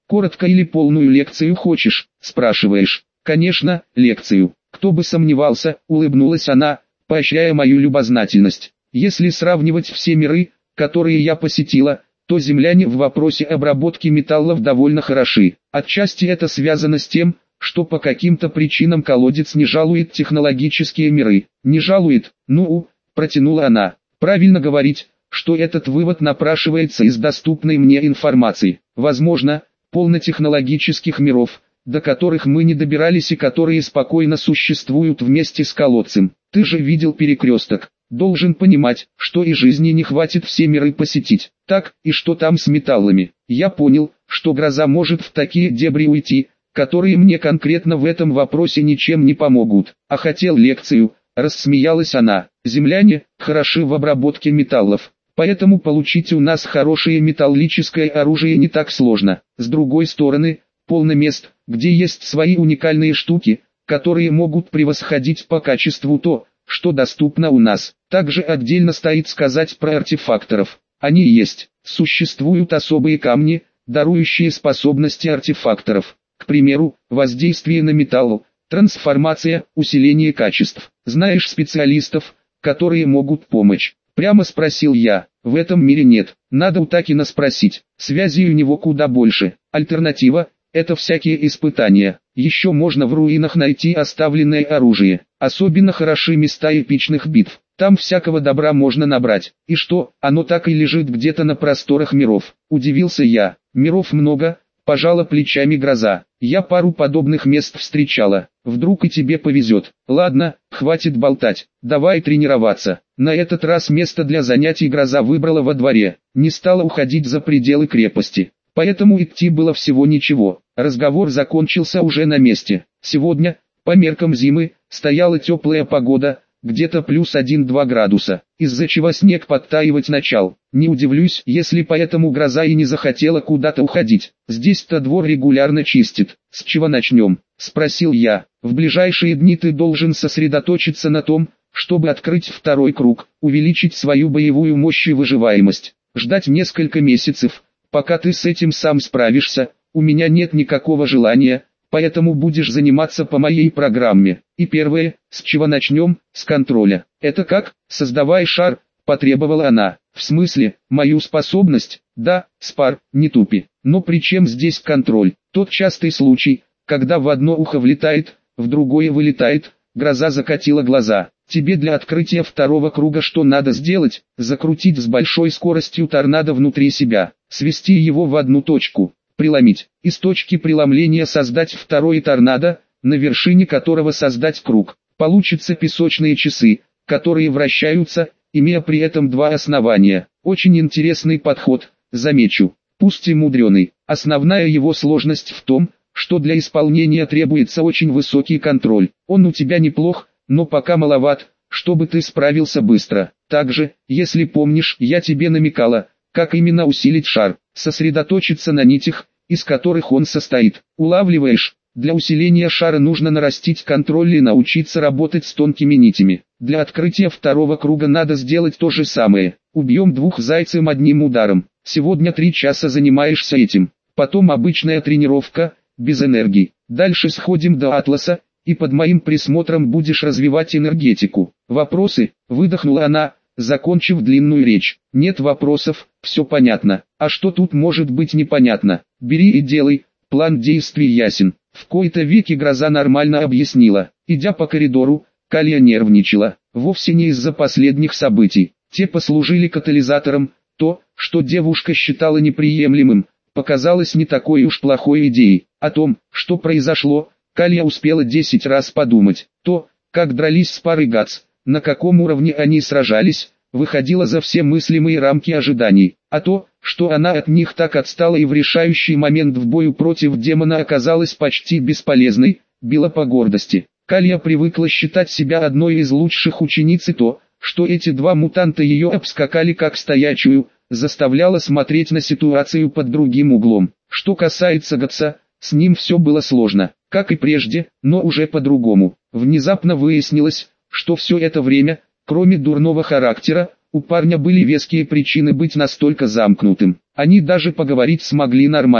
Коротко или полную лекцию хочешь, спрашиваешь? Конечно, лекцию. Кто бы сомневался, улыбнулась она, поощряя мою любознательность. Если сравнивать все миры, которые я посетила, то земляне в вопросе обработки металлов довольно хороши. Отчасти это связано с тем, что по каким-то причинам колодец не жалует технологические миры. Не жалует? Ну, протянула она. Правильно говорить, что этот вывод напрашивается из доступной мне информации. Возможно, полнотехнологических миров, до которых мы не добирались и которые спокойно существуют вместе с колодцем. Ты же видел перекресток. Должен понимать, что и жизни не хватит все миры посетить. Так, и что там с металлами? Я понял, что гроза может в такие дебри уйти, которые мне конкретно в этом вопросе ничем не помогут. А хотел лекцию, рассмеялась она. Земляне хороши в обработке металлов, поэтому получить у нас хорошее металлическое оружие не так сложно. С другой стороны, полно мест, где есть свои уникальные штуки, которые могут превосходить по качеству то, что доступно у нас. Также отдельно стоит сказать про артефакторов. Они есть. Существуют особые камни, дарующие способности артефакторов. К примеру, воздействие на металл, трансформация, усиление качеств. Знаешь специалистов, которые могут помочь? Прямо спросил я. В этом мире нет. Надо у Такина спросить. Связей у него куда больше. Альтернатива – это всякие испытания. Еще можно в руинах найти оставленное оружие. Особенно хороши места эпичных битв. Там всякого добра можно набрать. И что, оно так и лежит где-то на просторах миров? Удивился я. Миров много, пожала плечами гроза. Я пару подобных мест встречала. Вдруг и тебе повезет. Ладно, хватит болтать. Давай тренироваться. На этот раз место для занятий гроза выбрала во дворе. Не стала уходить за пределы крепости. Поэтому идти было всего ничего. Разговор закончился уже на месте. Сегодня, по меркам зимы, стояла теплая погода, где-то плюс один-два градуса, из-за чего снег подтаивать начал. Не удивлюсь, если поэтому гроза и не захотела куда-то уходить. Здесь-то двор регулярно чистит. С чего начнем? Спросил я. В ближайшие дни ты должен сосредоточиться на том, чтобы открыть второй круг, увеличить свою боевую мощь и выживаемость. Ждать несколько месяцев, пока ты с этим сам справишься, у меня нет никакого желания, поэтому будешь заниматься по моей программе. И первое, с чего начнем, с контроля. Это как? Создавай шар, потребовала она. В смысле, мою способность? Да, Спар, не тупи. Но при чем здесь контроль? Тот частый случай, когда в одно ухо влетает, в другое вылетает. Гроза закатила глаза. Тебе для открытия второго круга что надо сделать? Закрутить с большой скоростью торнадо внутри себя, свести его в одну точку, преломить. Из точки преломления создать второй торнадо, на вершине которого создать круг. Получатся песочные часы, которые вращаются, имея при этом два основания. Очень интересный подход, замечу, пусть и мудреный. Основная его сложность в том, что для исполнения требуется очень высокий контроль. Он у тебя неплох, но пока маловат, чтобы ты справился быстро. Также, если помнишь, я тебе намекала, как именно усилить шар, сосредоточиться на нитях, из которых он состоит. Улавливаешь? Для усиления шара нужно нарастить контроль и научиться работать с тонкими нитями. Для открытия второго круга надо сделать то же самое. Убьем двух зайцев одним ударом. Сегодня три часа занимаешься этим. Потом обычная тренировка, без энергии. Дальше сходим до Атласа, и под моим присмотром будешь развивать энергетику. Вопросы? Выдохнула она, закончив длинную речь. Нет вопросов, все понятно. А что тут может быть непонятно? Бери и делай, план действий ясен. В кои-то веки гроза нормально объяснила. Идя по коридору, Калия нервничала. Вовсе не из-за последних событий. Те послужили катализатором. То, что девушка считала неприемлемым, показалось не такой уж плохой идеей. О том, что произошло, Калия успела десять раз подумать. То, как дрались с парой Гац, на каком уровне они сражались, выходило за все мыслимые рамки ожиданий. А то, что она от них так отстала и в решающий момент в бою против демона оказалась почти бесполезной, било по гордости. Калия привыкла считать себя одной из лучших учениц, и то, что эти два мутанта ее обскакали как стоячую, заставляло смотреть на ситуацию под другим углом. Что касается Гатса, с ним все было сложно, как и прежде, но уже по-другому. Внезапно выяснилось, что все это время, кроме дурного характера, у парня были веские причины быть настолько замкнутым. Они даже поговорить смогли нормально.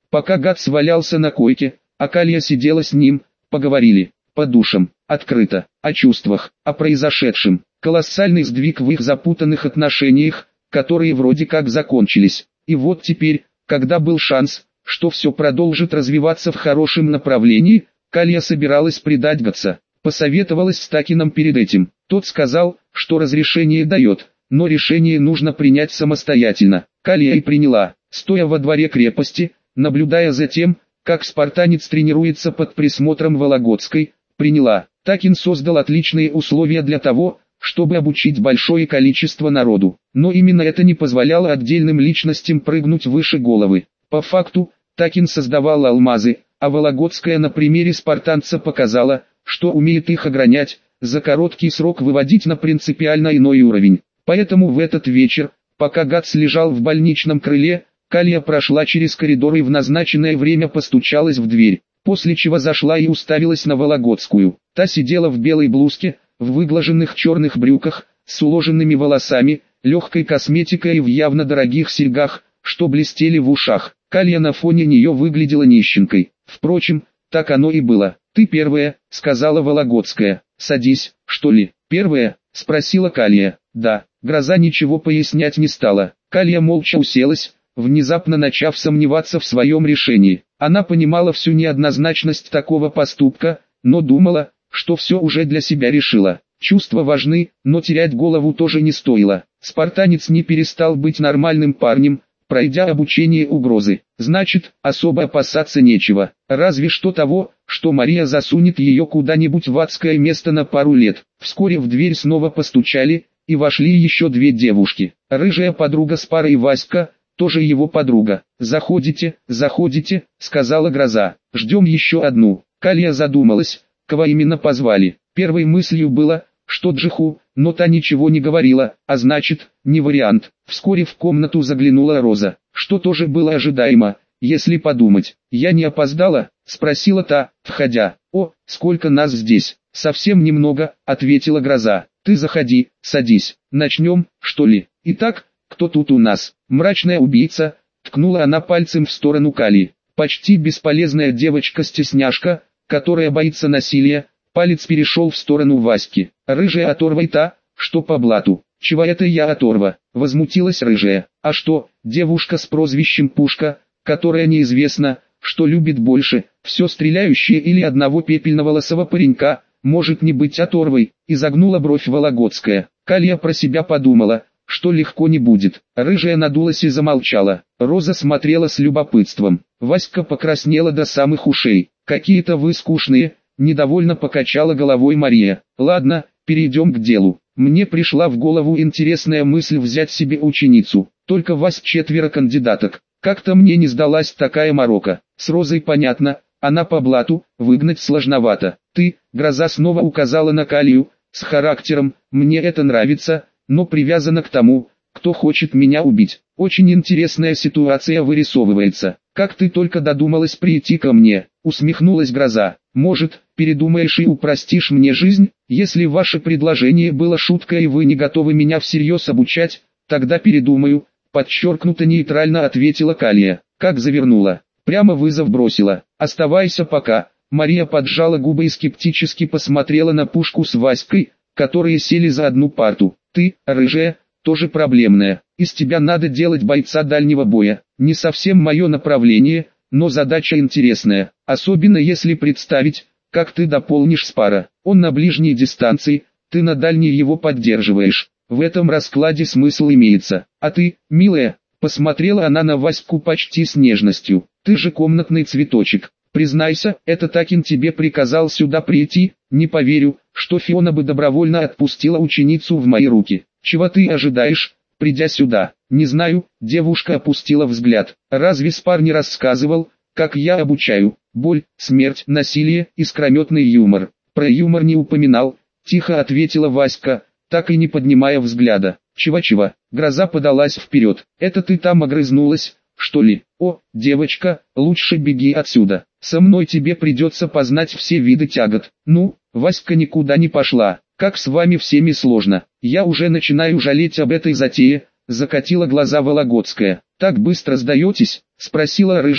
Пока Гац валялся на койке, а Калия сидела с ним, поговорили. По душам, открыто, о чувствах, о произошедшем. Колоссальный сдвиг в их запутанных отношениях, которые вроде как закончились. И вот теперь, когда был шанс, что все продолжит развиваться в хорошем направлении, Калия собиралась предать Гаца. Посоветовалась с Такином перед этим. Тот сказал, что разрешение дает, но решение нужно принять самостоятельно. Калия и приняла, стоя во дворе крепости, наблюдая за тем, как спартанец тренируется под присмотром Вологодской, приняла. Такин создал отличные условия для того, чтобы обучить большое количество народу. Но именно это не позволяло отдельным личностям прыгнуть выше головы. По факту, Такин создавал алмазы, а Вологодская на примере спартанца показала, что умеет их огранять, за короткий срок выводить на принципиально иной уровень. Поэтому в этот вечер, пока Гац лежал в больничном крыле, Калия прошла через коридор и в назначенное время постучалась в дверь, после чего зашла и уставилась на Вологодскую. Та сидела в белой блузке, в выглаженных черных брюках, с уложенными волосами, легкой косметикой и в явно дорогих серьгах, что блестели в ушах. Калия на фоне нее выглядела нищенкой. Впрочем, так оно и было. «Ты первая», — сказала Вологодская. «Садись, что ли?» «Первая?» — спросила Калия. «Да». Гроза ничего пояснять не стала. Калия молча уселась, внезапно начав сомневаться в своем решении. Она понимала всю неоднозначность такого поступка, но думала, что все уже для себя решила. Чувства важны, но терять голову тоже не стоило. Спартанец не перестал быть нормальным парнем, пройдя обучение угрозы. Значит, особо опасаться нечего. Разве что того, что Мария засунет ее куда-нибудь в адское место на пару лет. Вскоре в дверь снова постучали, и вошли еще две девушки. Рыжая подруга Спара и Васька, тоже его подруга. «Заходите, заходите», — сказала Гроза. «Ждем еще одну». Калия задумалась, кого именно позвали. Первой мыслью было, что Джиху, но та ничего не говорила, а значит, не вариант. Вскоре в комнату заглянула Роза, что тоже было ожидаемо, если подумать. «Я не опоздала?» — спросила та, входя. «О, сколько нас здесь!» «Совсем немного», — ответила Гроза. «Ты заходи, садись. Начнем, что ли? Итак, кто тут у нас?» «Мрачная убийца», — ткнула она пальцем в сторону Калии. «Почти бесполезная девочка-стесняшка, которая боится насилия». Палец перешел в сторону Васьки. «Рыжая оторва и та, что по блату». «Чего это я оторва?» — возмутилась рыжая. «А что, девушка с прозвищем Пушка, которая неизвестно, что любит больше, все стреляющее или одного пепельного лысого паренька, может не быть оторвой?» — изогнула бровь Вологодская. Калия про себя подумала, что легко не будет. Рыжая надулась и замолчала. Роза смотрела с любопытством. Васька покраснела до самых ушей. «Какие-то вы скучные», — недовольно покачала головой Мария. «Ладно, перейдем к делу. Мне пришла в голову интересная мысль взять себе ученицу. Только вас четверо кандидаток. Как-то мне не сдалась такая морока. С Розой понятно, она по блату, выгнать сложновато. Ты», — Гроза снова указала на Калию, — «с характером, мне это нравится, но привязана к тому, кто хочет меня убить. Очень интересная ситуация вырисовывается. Как ты только додумалась прийти ко мне?» — усмехнулась Гроза. «Может, передумаешь и упростишь мне жизнь? Если ваше предложение было шуткой и вы не готовы меня всерьез обучать, тогда передумаю», — подчеркнуто нейтрально ответила Калия. Как завернула. Прямо вызов бросила. «Оставайся пока». Мария поджала губы и скептически посмотрела на Пушку с Васькой, которые сели за одну парту. «Ты, рыжая, тоже проблемная. Из тебя надо делать бойца дальнего боя. Не совсем мое направление, но задача интересная. Особенно если представить, как ты дополнишь Спара. Он на ближней дистанции, ты на дальней его поддерживаешь. В этом раскладе смысл имеется. А ты, милая», — посмотрела она на Ваську почти с нежностью, — «ты же комнатный цветочек. Признайся, это Такин тебе приказал сюда прийти? Не поверю, что Фиона бы добровольно отпустила ученицу в мои руки. Чего ты ожидаешь, придя сюда?» «Не знаю», — девушка опустила взгляд. «Разве Спар не рассказывал, как я обучаю? Боль, смерть, насилие, искрометный юмор». «Про юмор не упоминал», — тихо ответила Васька, так и не поднимая взгляда. «Чего-чего?» Гроза подалась вперед. «Это ты там огрызнулась, что ли? О, девочка, лучше беги отсюда. Со мной тебе придется познать все виды тягот». «Ну, Васька никуда не пошла. Как с вами всеми сложно. Я уже начинаю жалеть об этой затее», — закатила глаза Вологодская. «Так быстро сдаетесь?» — спросила рыжая,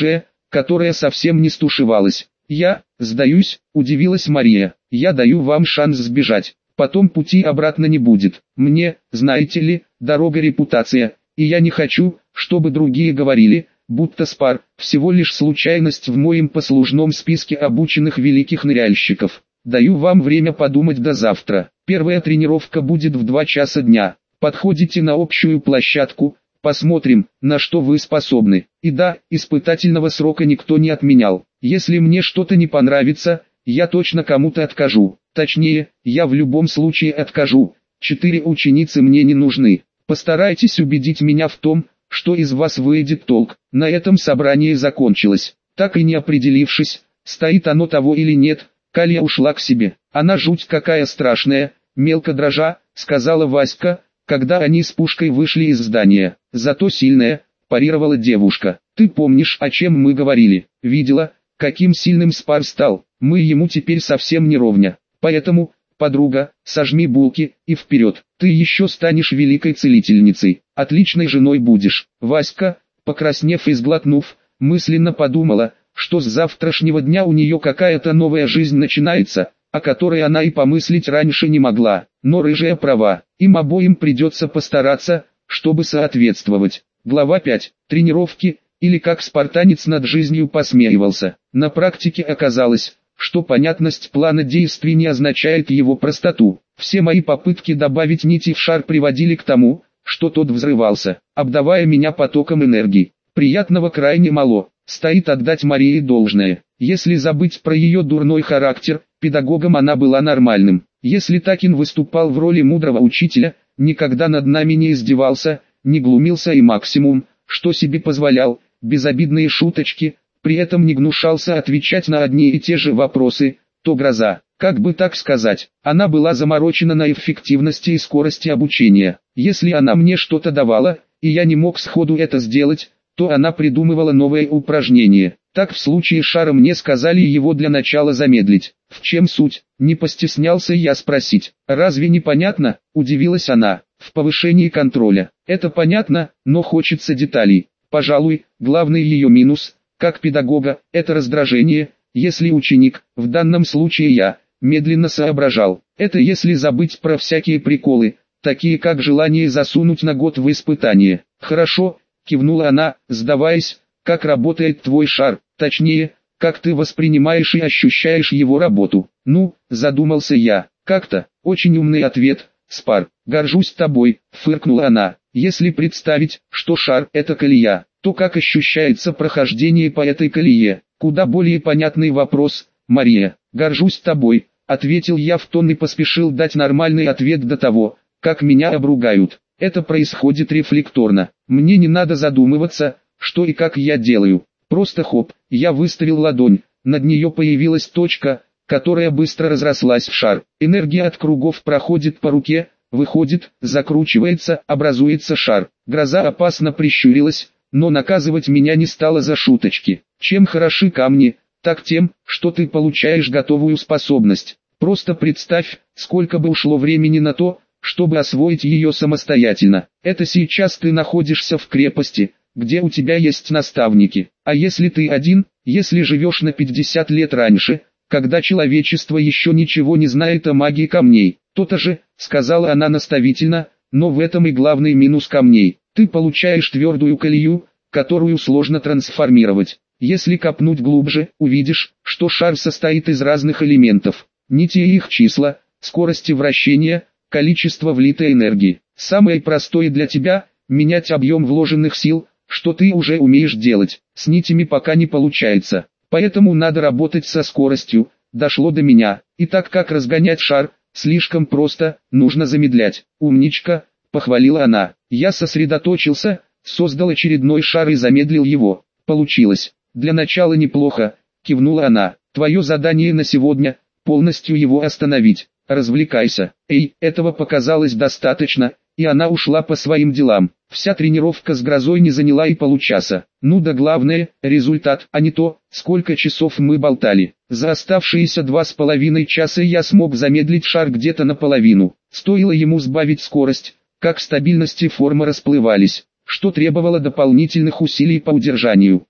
которая совсем не стушевалась. «Я, сдаюсь», — удивилась Мария. «Я даю вам шанс сбежать. Потом пути обратно не будет. Мне, знаете ли, дорога репутация, и я не хочу, чтобы другие говорили, будто Спар – всего лишь случайность в моем послужном списке обученных великих ныряльщиков. Даю вам время подумать до завтра. Первая тренировка будет в два часа дня. Подходите на общую площадку, посмотрим, на что вы способны. И да, испытательного срока никто не отменял. Если мне что-то не понравится, я точно кому-то откажу. Точнее, я в любом случае откажу. Четыре ученицы мне не нужны. Постарайтесь убедить меня в том, что из вас выйдет толк. На этом собрание закончилось. Так и не определившись, стоит оно того или нет, Калия ушла к себе. Она жуть какая страшная, мелко дрожа, сказала Васька, когда они с Пушкой вышли из здания. Зато сильная, парировала девушка. Ты помнишь, о чем мы говорили? Видела, каким сильным Спар стал. Мы ему теперь совсем не ровня. Поэтому, подруга, сожми булки и вперед. Ты еще станешь великой целительницей, отличной женой будешь. Васька, покраснев и сглотнув, мысленно подумала, что с завтрашнего дня у нее какая-то новая жизнь начинается, о которой она и помыслить раньше не могла. Но рыжая права, им обоим придется постараться, чтобы соответствовать. Глава пять. Тренировки, или как спартанец над жизнью посмеивался. На практике оказалось, что понятность плана действий не означает его простоту. Все мои попытки добавить нити в шар приводили к тому, что тот взрывался, обдавая меня потоком энергии. Приятного крайне мало, стоит отдать Марии должное. Если забыть про ее дурной характер, педагогом она была нормальным. Если Такин выступал в роли мудрого учителя, никогда над нами не издевался, не глумился и максимум, что себе позволял, безобидные шуточки, при этом не гнушался отвечать на одни и те же вопросы, то гроза. Как бы так сказать, она была заморочена на эффективности и скорости обучения. Если она мне что-то давала, и я не мог сходу это сделать, то она придумывала новое упражнение. Так в случае шара мне сказали его для начала замедлить. В чем суть? Не постеснялся я спросить. Разве не понятно? Удивилась она. В повышении контроля. Это понятно, но хочется деталей. Пожалуй, главный ее минус, как педагога, это раздражение, если ученик, в данном случае я, медленно соображал. Это если забыть про всякие приколы, такие как желание засунуть на год в испытание. Хорошо, кивнула она, сдаваясь, как работает твой шар, точнее, как ты воспринимаешь и ощущаешь его работу. Ну, задумался я, как-то, очень умный ответ, Спар, горжусь тобой, фыркнула она. Если представить, что шар – это колея, то как ощущается прохождение по этой колее? Куда более понятный вопрос, Мария. Горжусь тобой, ответил я в тон и поспешил дать нормальный ответ до того, как меня обругают. Это происходит рефлекторно. Мне не надо задумываться, что и как я делаю. Просто хоп, я выставил ладонь, над нее появилась точка, которая быстро разрослась в шар. Энергия от кругов проходит по руке, выходит, закручивается, образуется шар. Гроза опасно прищурилась, но наказывать меня не стала за шуточки. Чем хороши камни, так тем, что ты получаешь готовую способность. Просто представь, сколько бы ушло времени на то, чтобы освоить ее самостоятельно. Это сейчас ты находишься в крепости, где у тебя есть наставники. А если ты один, если живешь на пятьдесят лет раньше, когда человечество еще ничего не знает о магии камней, то-то же, сказала она наставительно, но в этом и главный минус камней. Ты получаешь твердую колею, которую сложно трансформировать. Если копнуть глубже, увидишь, что шар состоит из разных элементов. Нити и их числа, скорости вращения, количество влитой энергии. Самое простое для тебя – менять объем вложенных сил, что ты уже умеешь делать. С нитями пока не получается. Поэтому надо работать со скоростью. Дошло до меня. И так как разгонять шар, слишком просто, нужно замедлять. Умничка, похвалила она. Я сосредоточился, создал очередной шар и замедлил его. Получилось. Для начала неплохо, кивнула она. Твое задание на сегодня – полностью его остановить. Развлекайся. Эй, этого показалось достаточно, и она ушла по своим делам. Вся тренировка с грозой не заняла и получаса. Ну да главное, результат, а не то, сколько часов мы болтали. За оставшиеся два с половиной часа я смог замедлить шар где-то наполовину. Стоило ему сбавить скорость, как стабильность и форма расплывались, что требовало дополнительных усилий по удержанию.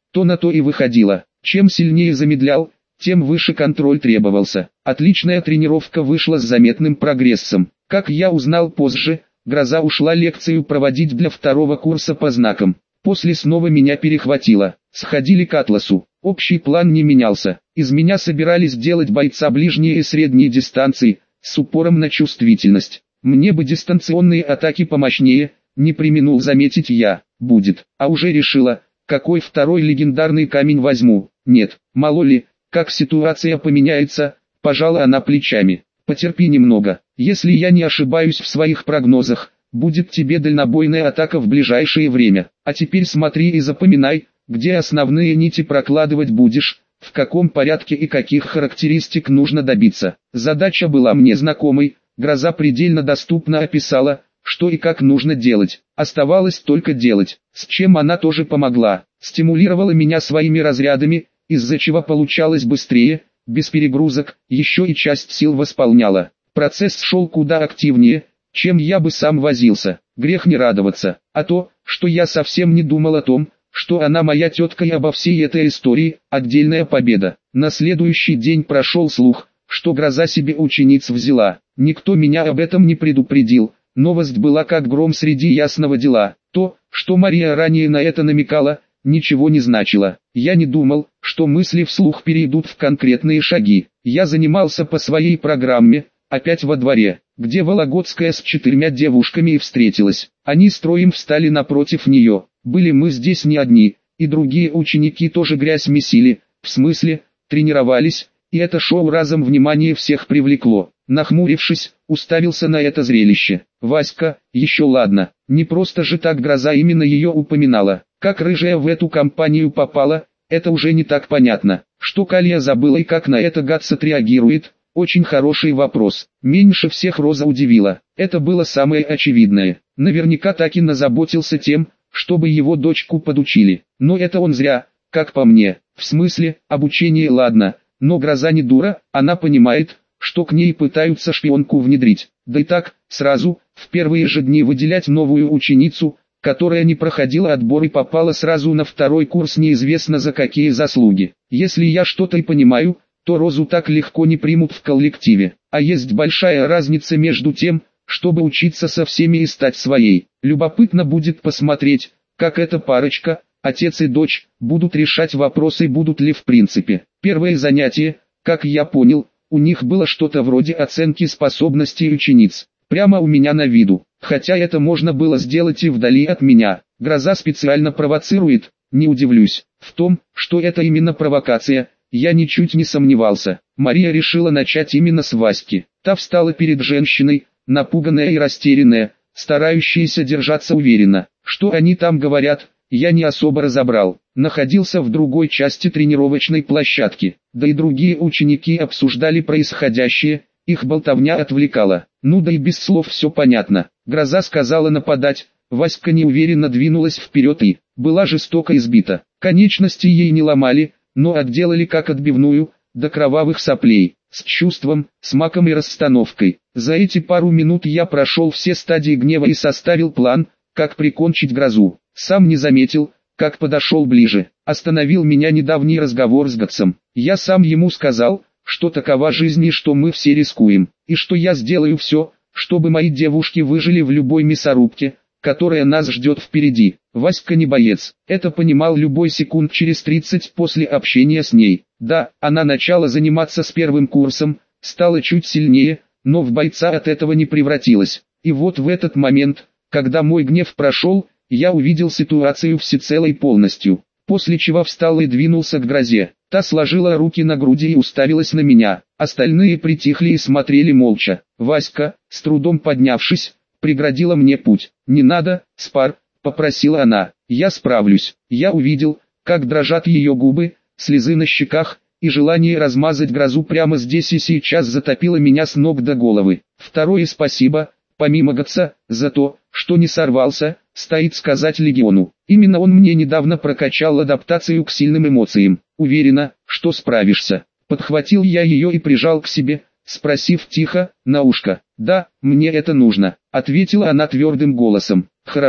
то на то и выходило. Чем сильнее замедлял, тем выше контроль требовался. Отличная тренировка вышла с заметным прогрессом. Как я узнал позже, Гроза ушла лекцию проводить для второго курса по знакам. После снова меня перехватило. Сходили к Атласу. Общий план не менялся. Из меня собирались делать бойца ближней и средней дистанции, с упором на чувствительность. Мне бы дистанционные атаки помощнее, не преминул заметить я. Будет. А уже решила, какой второй легендарный камень возьму. Нет, мало ли, как ситуация поменяется, пожала она плечами. Потерпи немного. Если я не ошибаюсь в своих прогнозах, будет тебе дальнобойная атака в ближайшее время. А теперь смотри и запоминай, где основные нити прокладывать будешь, в каком порядке и каких характеристик нужно добиться. Задача была мне знакомой, Гроза предельно доступно описала, что и как нужно делать. Оставалось только делать, с чем она тоже помогла. Стимулировала меня своими разрядами, из-за чего получалось быстрее, без перегрузок, еще и часть сил восполняла. Процесс шел куда активнее, чем я бы сам возился. Грех не радоваться. А то, что я совсем не думал о том, что она моя тетка и обо всей этой истории, отдельная победа. На следующий день прошел слух, что Гроза себе учениц взяла. Никто меня об этом не предупредил. Новость была как гром среди ясного дела. То, что Мария ранее на это намекала, ничего не значило. Я не думал, что мысли вслух перейдут в конкретные шаги. Я занимался по своей программе, опять во дворе, где Вологодская с четырьмя девушками и встретилась. Они строем встали напротив нее. Были мы здесь не одни, и другие ученики тоже грязь месили, в смысле, тренировались, и это шоу разом внимание всех привлекло. Нахмурившись, уставился на это зрелище. Васька, еще ладно, не просто же так Гроза именно ее упоминала. Как рыжая в эту компанию попала, это уже не так понятно. Что Калия забыла и как на это Гатс отреагирует, очень хороший вопрос. Меньше всех Роза удивила. Это было самое очевидное. Наверняка Такин озаботился тем, чтобы его дочку подучили. Но это он зря, как по мне. В смысле, обучение ладно, но Гроза не дура, она понимает, что к ней пытаются шпионку внедрить. Да и так, сразу, в первые же дни выделять новую ученицу, которая не проходила отбор и попала сразу на второй курс неизвестно за какие заслуги. Если я что-то и понимаю, то Розу так легко не примут в коллективе. А есть большая разница между тем, чтобы учиться со всеми и стать своей. Любопытно будет посмотреть, как эта парочка, отец и дочь, будут решать вопросы, будут ли в принципе. Первое занятие, как я понял, у них было что-то вроде оценки способностей учениц. Прямо у меня на виду. Хотя это можно было сделать и вдали от меня. Гроза специально провоцирует, не удивлюсь. В том, что это именно провокация, я ничуть не сомневался. Мария решила начать именно с Васьки. Та встала перед женщиной, напуганная и растерянная, старающаяся держаться уверенно. Что они там говорят, я не особо разобрал. Находился в другой части тренировочной площадки. Да и другие ученики обсуждали происходящее, их болтовня отвлекала. Ну да и без слов все понятно. Гроза сказала нападать, Васька неуверенно двинулась вперед и была жестоко избита. Конечности ей не ломали, но отделали как отбивную, до кровавых соплей, с чувством, смаком и расстановкой. За эти пару минут я прошел все стадии гнева и составил план, как прикончить Грозу. Сам не заметил, как подошел ближе. Остановил меня недавний разговор с Гатсом. Я сам ему сказал, что такова жизнь и что мы все рискуем, и что я сделаю все, чтобы мои девушки выжили в любой мясорубке, которая нас ждет впереди. Васька не боец, это понимал любой секунд через тридцать после общения с ней. Да, она начала заниматься с первым курсом, стала чуть сильнее, но в бойца от этого не превратилась. И вот в этот момент, когда мой гнев прошел, я увидел ситуацию всецело и полностью, после чего встал и двинулся к Грозе. Та сложила руки на груди и уставилась на меня, остальные притихли и смотрели молча. Васька, с трудом поднявшись, преградила мне путь. «Не надо, Спар», — попросила она, — «я справлюсь». Я увидел, как дрожат ее губы, слезы на щеках, и желание размазать Грозу прямо здесь и сейчас затопило меня с ног до головы. Второе спасибо, помимо Гатса, за то, что не сорвался, стоит сказать Легиону. Именно он мне недавно прокачал адаптацию к сильным эмоциям. Уверена, что справишься. Подхватил я ее и прижал к себе, спросив тихо, на ушко. «Да, мне это нужно», — ответила она твердым голосом. «Хорошо,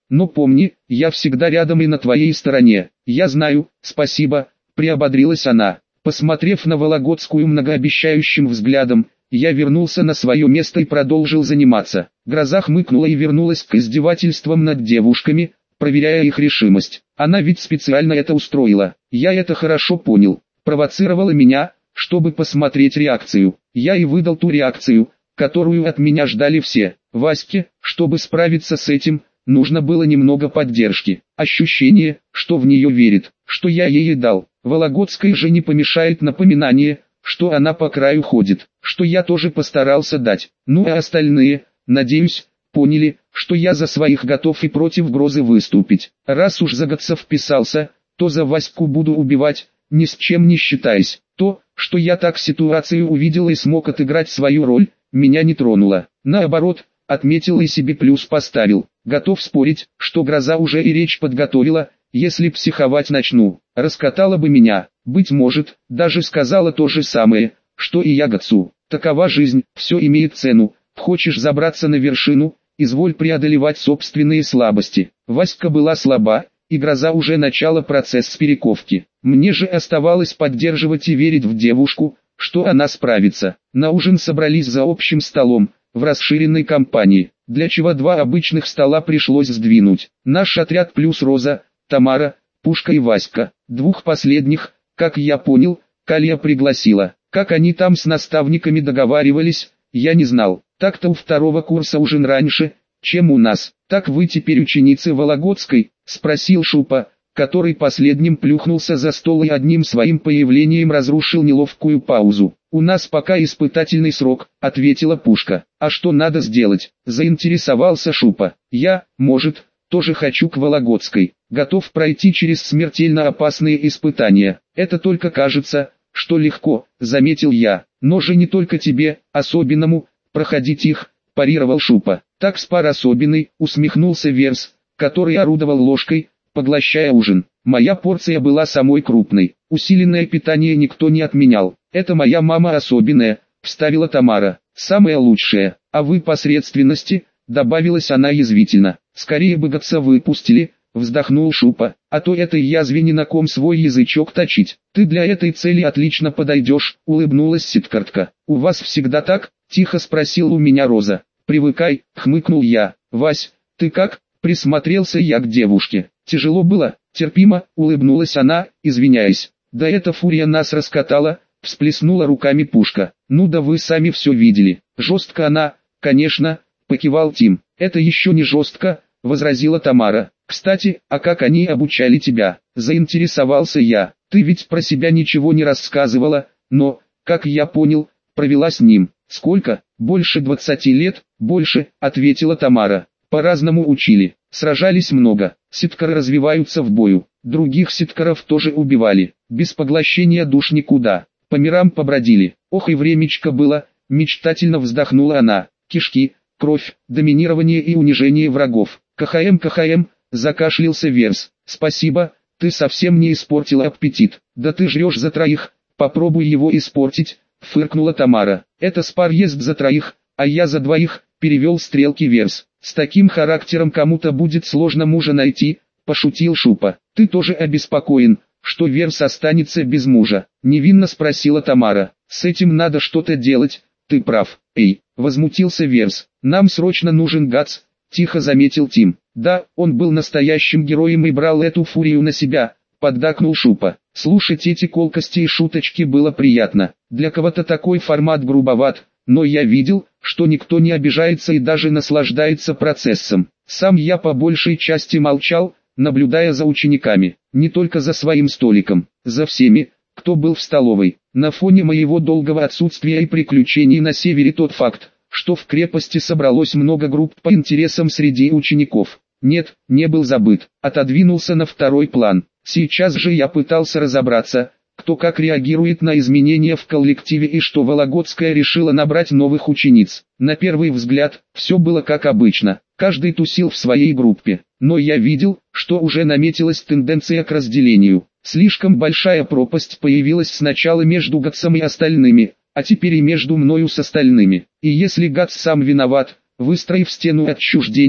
Но помни, я всегда рядом и на твоей стороне. Я знаю, спасибо, приободрилась она. Посмотрев на Вологодскую многообещающим взглядом, я вернулся на свое место и продолжил заниматься. Гроза хмыкнула и вернулась к издевательствам над девушками, проверяя их решимость. Она ведь специально это устроила. Я это хорошо понял. Провоцировала меня, чтобы посмотреть реакцию. Я и выдал ту реакцию, которую от меня ждали все. Ваське, чтобы справиться с этим, нужно было немного поддержки. Ощущение, что в нее верит, что я ей дал. Вологодской же не помешает напоминание, что она по краю ходит, что я тоже постарался дать. Ну а остальные, надеюсь, поняли, что я за своих готов и против Грозы выступить. Раз уж за Гатса вписался, то за Ваську буду убивать, ни с чем не считаясь. То, что я так ситуацию увидел и смог отыграть свою роль, меня не тронуло. Наоборот, отметил и себе плюс поставил. Готов спорить, что Гроза уже и речь подготовила, если психовать начну. Раскатала бы меня, быть может, даже сказала то же самое, что и я Гатсу. Такова жизнь, все имеет цену. Хочешь забраться на вершину, изволь преодолевать собственные слабости. Васька была слаба, и Гроза уже начала процесс перековки. Мне же оставалось поддерживать и верить в девушку, что она справится. На ужин собрались за общим столом, в расширенной компании, для чего два обычных стола пришлось сдвинуть. Наш отряд плюс Роза, Тамара, Пушка и Васька. Двух последних, как я понял, Калия пригласила. Как они там с наставниками договаривались, я не знал. Так-то у второго курса ужин раньше, чем у нас. Так вы теперь ученицы Вологодской? Спросил Шупа, который последним плюхнулся за стол и одним своим появлением разрушил неловкую паузу. «У нас пока испытательный срок», — ответила Пушка. «А что надо сделать?» — заинтересовался Шупа. «Я, может, тоже хочу к Вологодской. Готов пройти через смертельно опасные испытания. Это только кажется, что легко», — заметил я. «Но же не только тебе, особенному, проходить их», — парировал Шупа. «Так спар особенный», — усмехнулся Верс, который орудовал ложкой, поглощая ужин. «Моя порция была самой крупной. Усиленное питание никто не отменял. Это моя мама особенная», — вставила Тамара. «Самая лучшая, а вы посредственности», — добавилась она язвительно. «Скорее бы Гатса выпустили», — вздохнул Шупа, «а то этой язве ни на ком свой язычок точить. Ты для этой цели отлично подойдешь», — улыбнулась Ситкартка. «У вас всегда так?» — тихо спросил у меня Роза. «Привыкай», — хмыкнул я. «Вась, ты как?» — присмотрелся я к девушке. «Тяжело было?» «Терпимо», — улыбнулась она, извиняясь. «Да эта фурия нас раскатала», — всплеснула руками Пушка. «Ну да вы сами все видели. Жестко она, конечно», — покивал Тим. «Это еще не жестко», — возразила Тамара. «Кстати, а как они обучали тебя?» — заинтересовался я. «Ты ведь про себя ничего не рассказывала, но, как я понял, провела с ним. Сколько? Больше двадцати лет?» «Больше», — ответила Тамара. «По-разному учили. Сражались много. Ситкары развиваются в бою. Других ситкаров тоже убивали. Без поглощения душ никуда. По мирам побродили. Ох и времечко было», — мечтательно вздохнула она. «Кишки, кровь, доминирование и унижение врагов. КХМ, КХМ», — закашлялся Верс. «Спасибо, ты совсем не испортила аппетит. Да ты жрешь за троих, попробуй его испортить», — фыркнула Тамара. «Это спар ест за троих, а я за двоих», — перевел стрелки Верс. «С таким характером кому-то будет сложно мужа найти», — пошутил Шупа. «Ты тоже обеспокоен, что Верс останется без мужа?» — невинно спросила Тамара. «С этим надо что-то делать, ты прав». «Эй», — возмутился Верс, — «нам срочно нужен Гатс», — тихо заметил Тим. «Да, он был настоящим героем и брал эту фурию на себя», — поддакнул Шупа. Слушать эти колкости и шуточки было приятно. Для кого-то такой формат грубоват, но я видел, что никто не обижается и даже наслаждается процессом. Сам я по большей части молчал, наблюдая за учениками, не только за своим столиком, за всеми, кто был в столовой. На фоне моего долгого отсутствия и приключений на севере тот факт, что в крепости собралось много групп по интересам среди учеников, нет, не был забыт, отодвинулся на второй план. Сейчас же я пытался разобраться, кто как реагирует на изменения в коллективе и что Вологодская решила набрать новых учениц. На первый взгляд, все было как обычно, каждый тусил в своей группе, но я видел, что уже наметилась тенденция к разделению. Слишком большая пропасть появилась сначала между Гатсом и остальными, а теперь и между мною с остальными. И если Гатс сам виноват, выстроив стену отчуждения,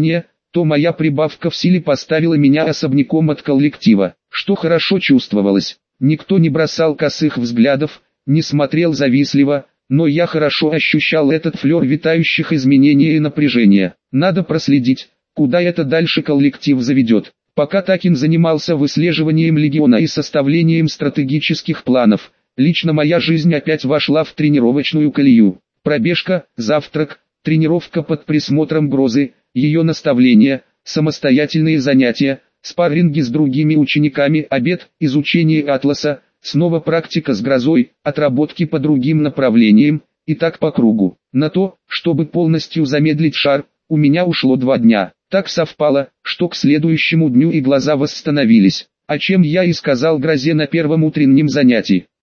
то моя прибавка в силе поставила меня особняком от коллектива, что хорошо чувствовалось. Никто не бросал косых взглядов, не смотрел завистливо, но я хорошо ощущал этот флер витающих изменений и напряжения. Надо проследить, куда это дальше коллектив заведет. Пока Такин занимался выслеживанием легиона и составлением стратегических планов, лично моя жизнь опять вошла в тренировочную колею. Пробежка, завтрак, тренировка под присмотром Грозы, ее наставления, самостоятельные занятия, спарринги с другими учениками, обед, изучение атласа, снова практика с Грозой, отработки по другим направлениям, и так по кругу. На то, чтобы полностью замедлить шар, у меня ушло два дня. Так совпало, что к следующему дню и глаза восстановились, о чем я и сказал Грозе на первом утреннем занятии.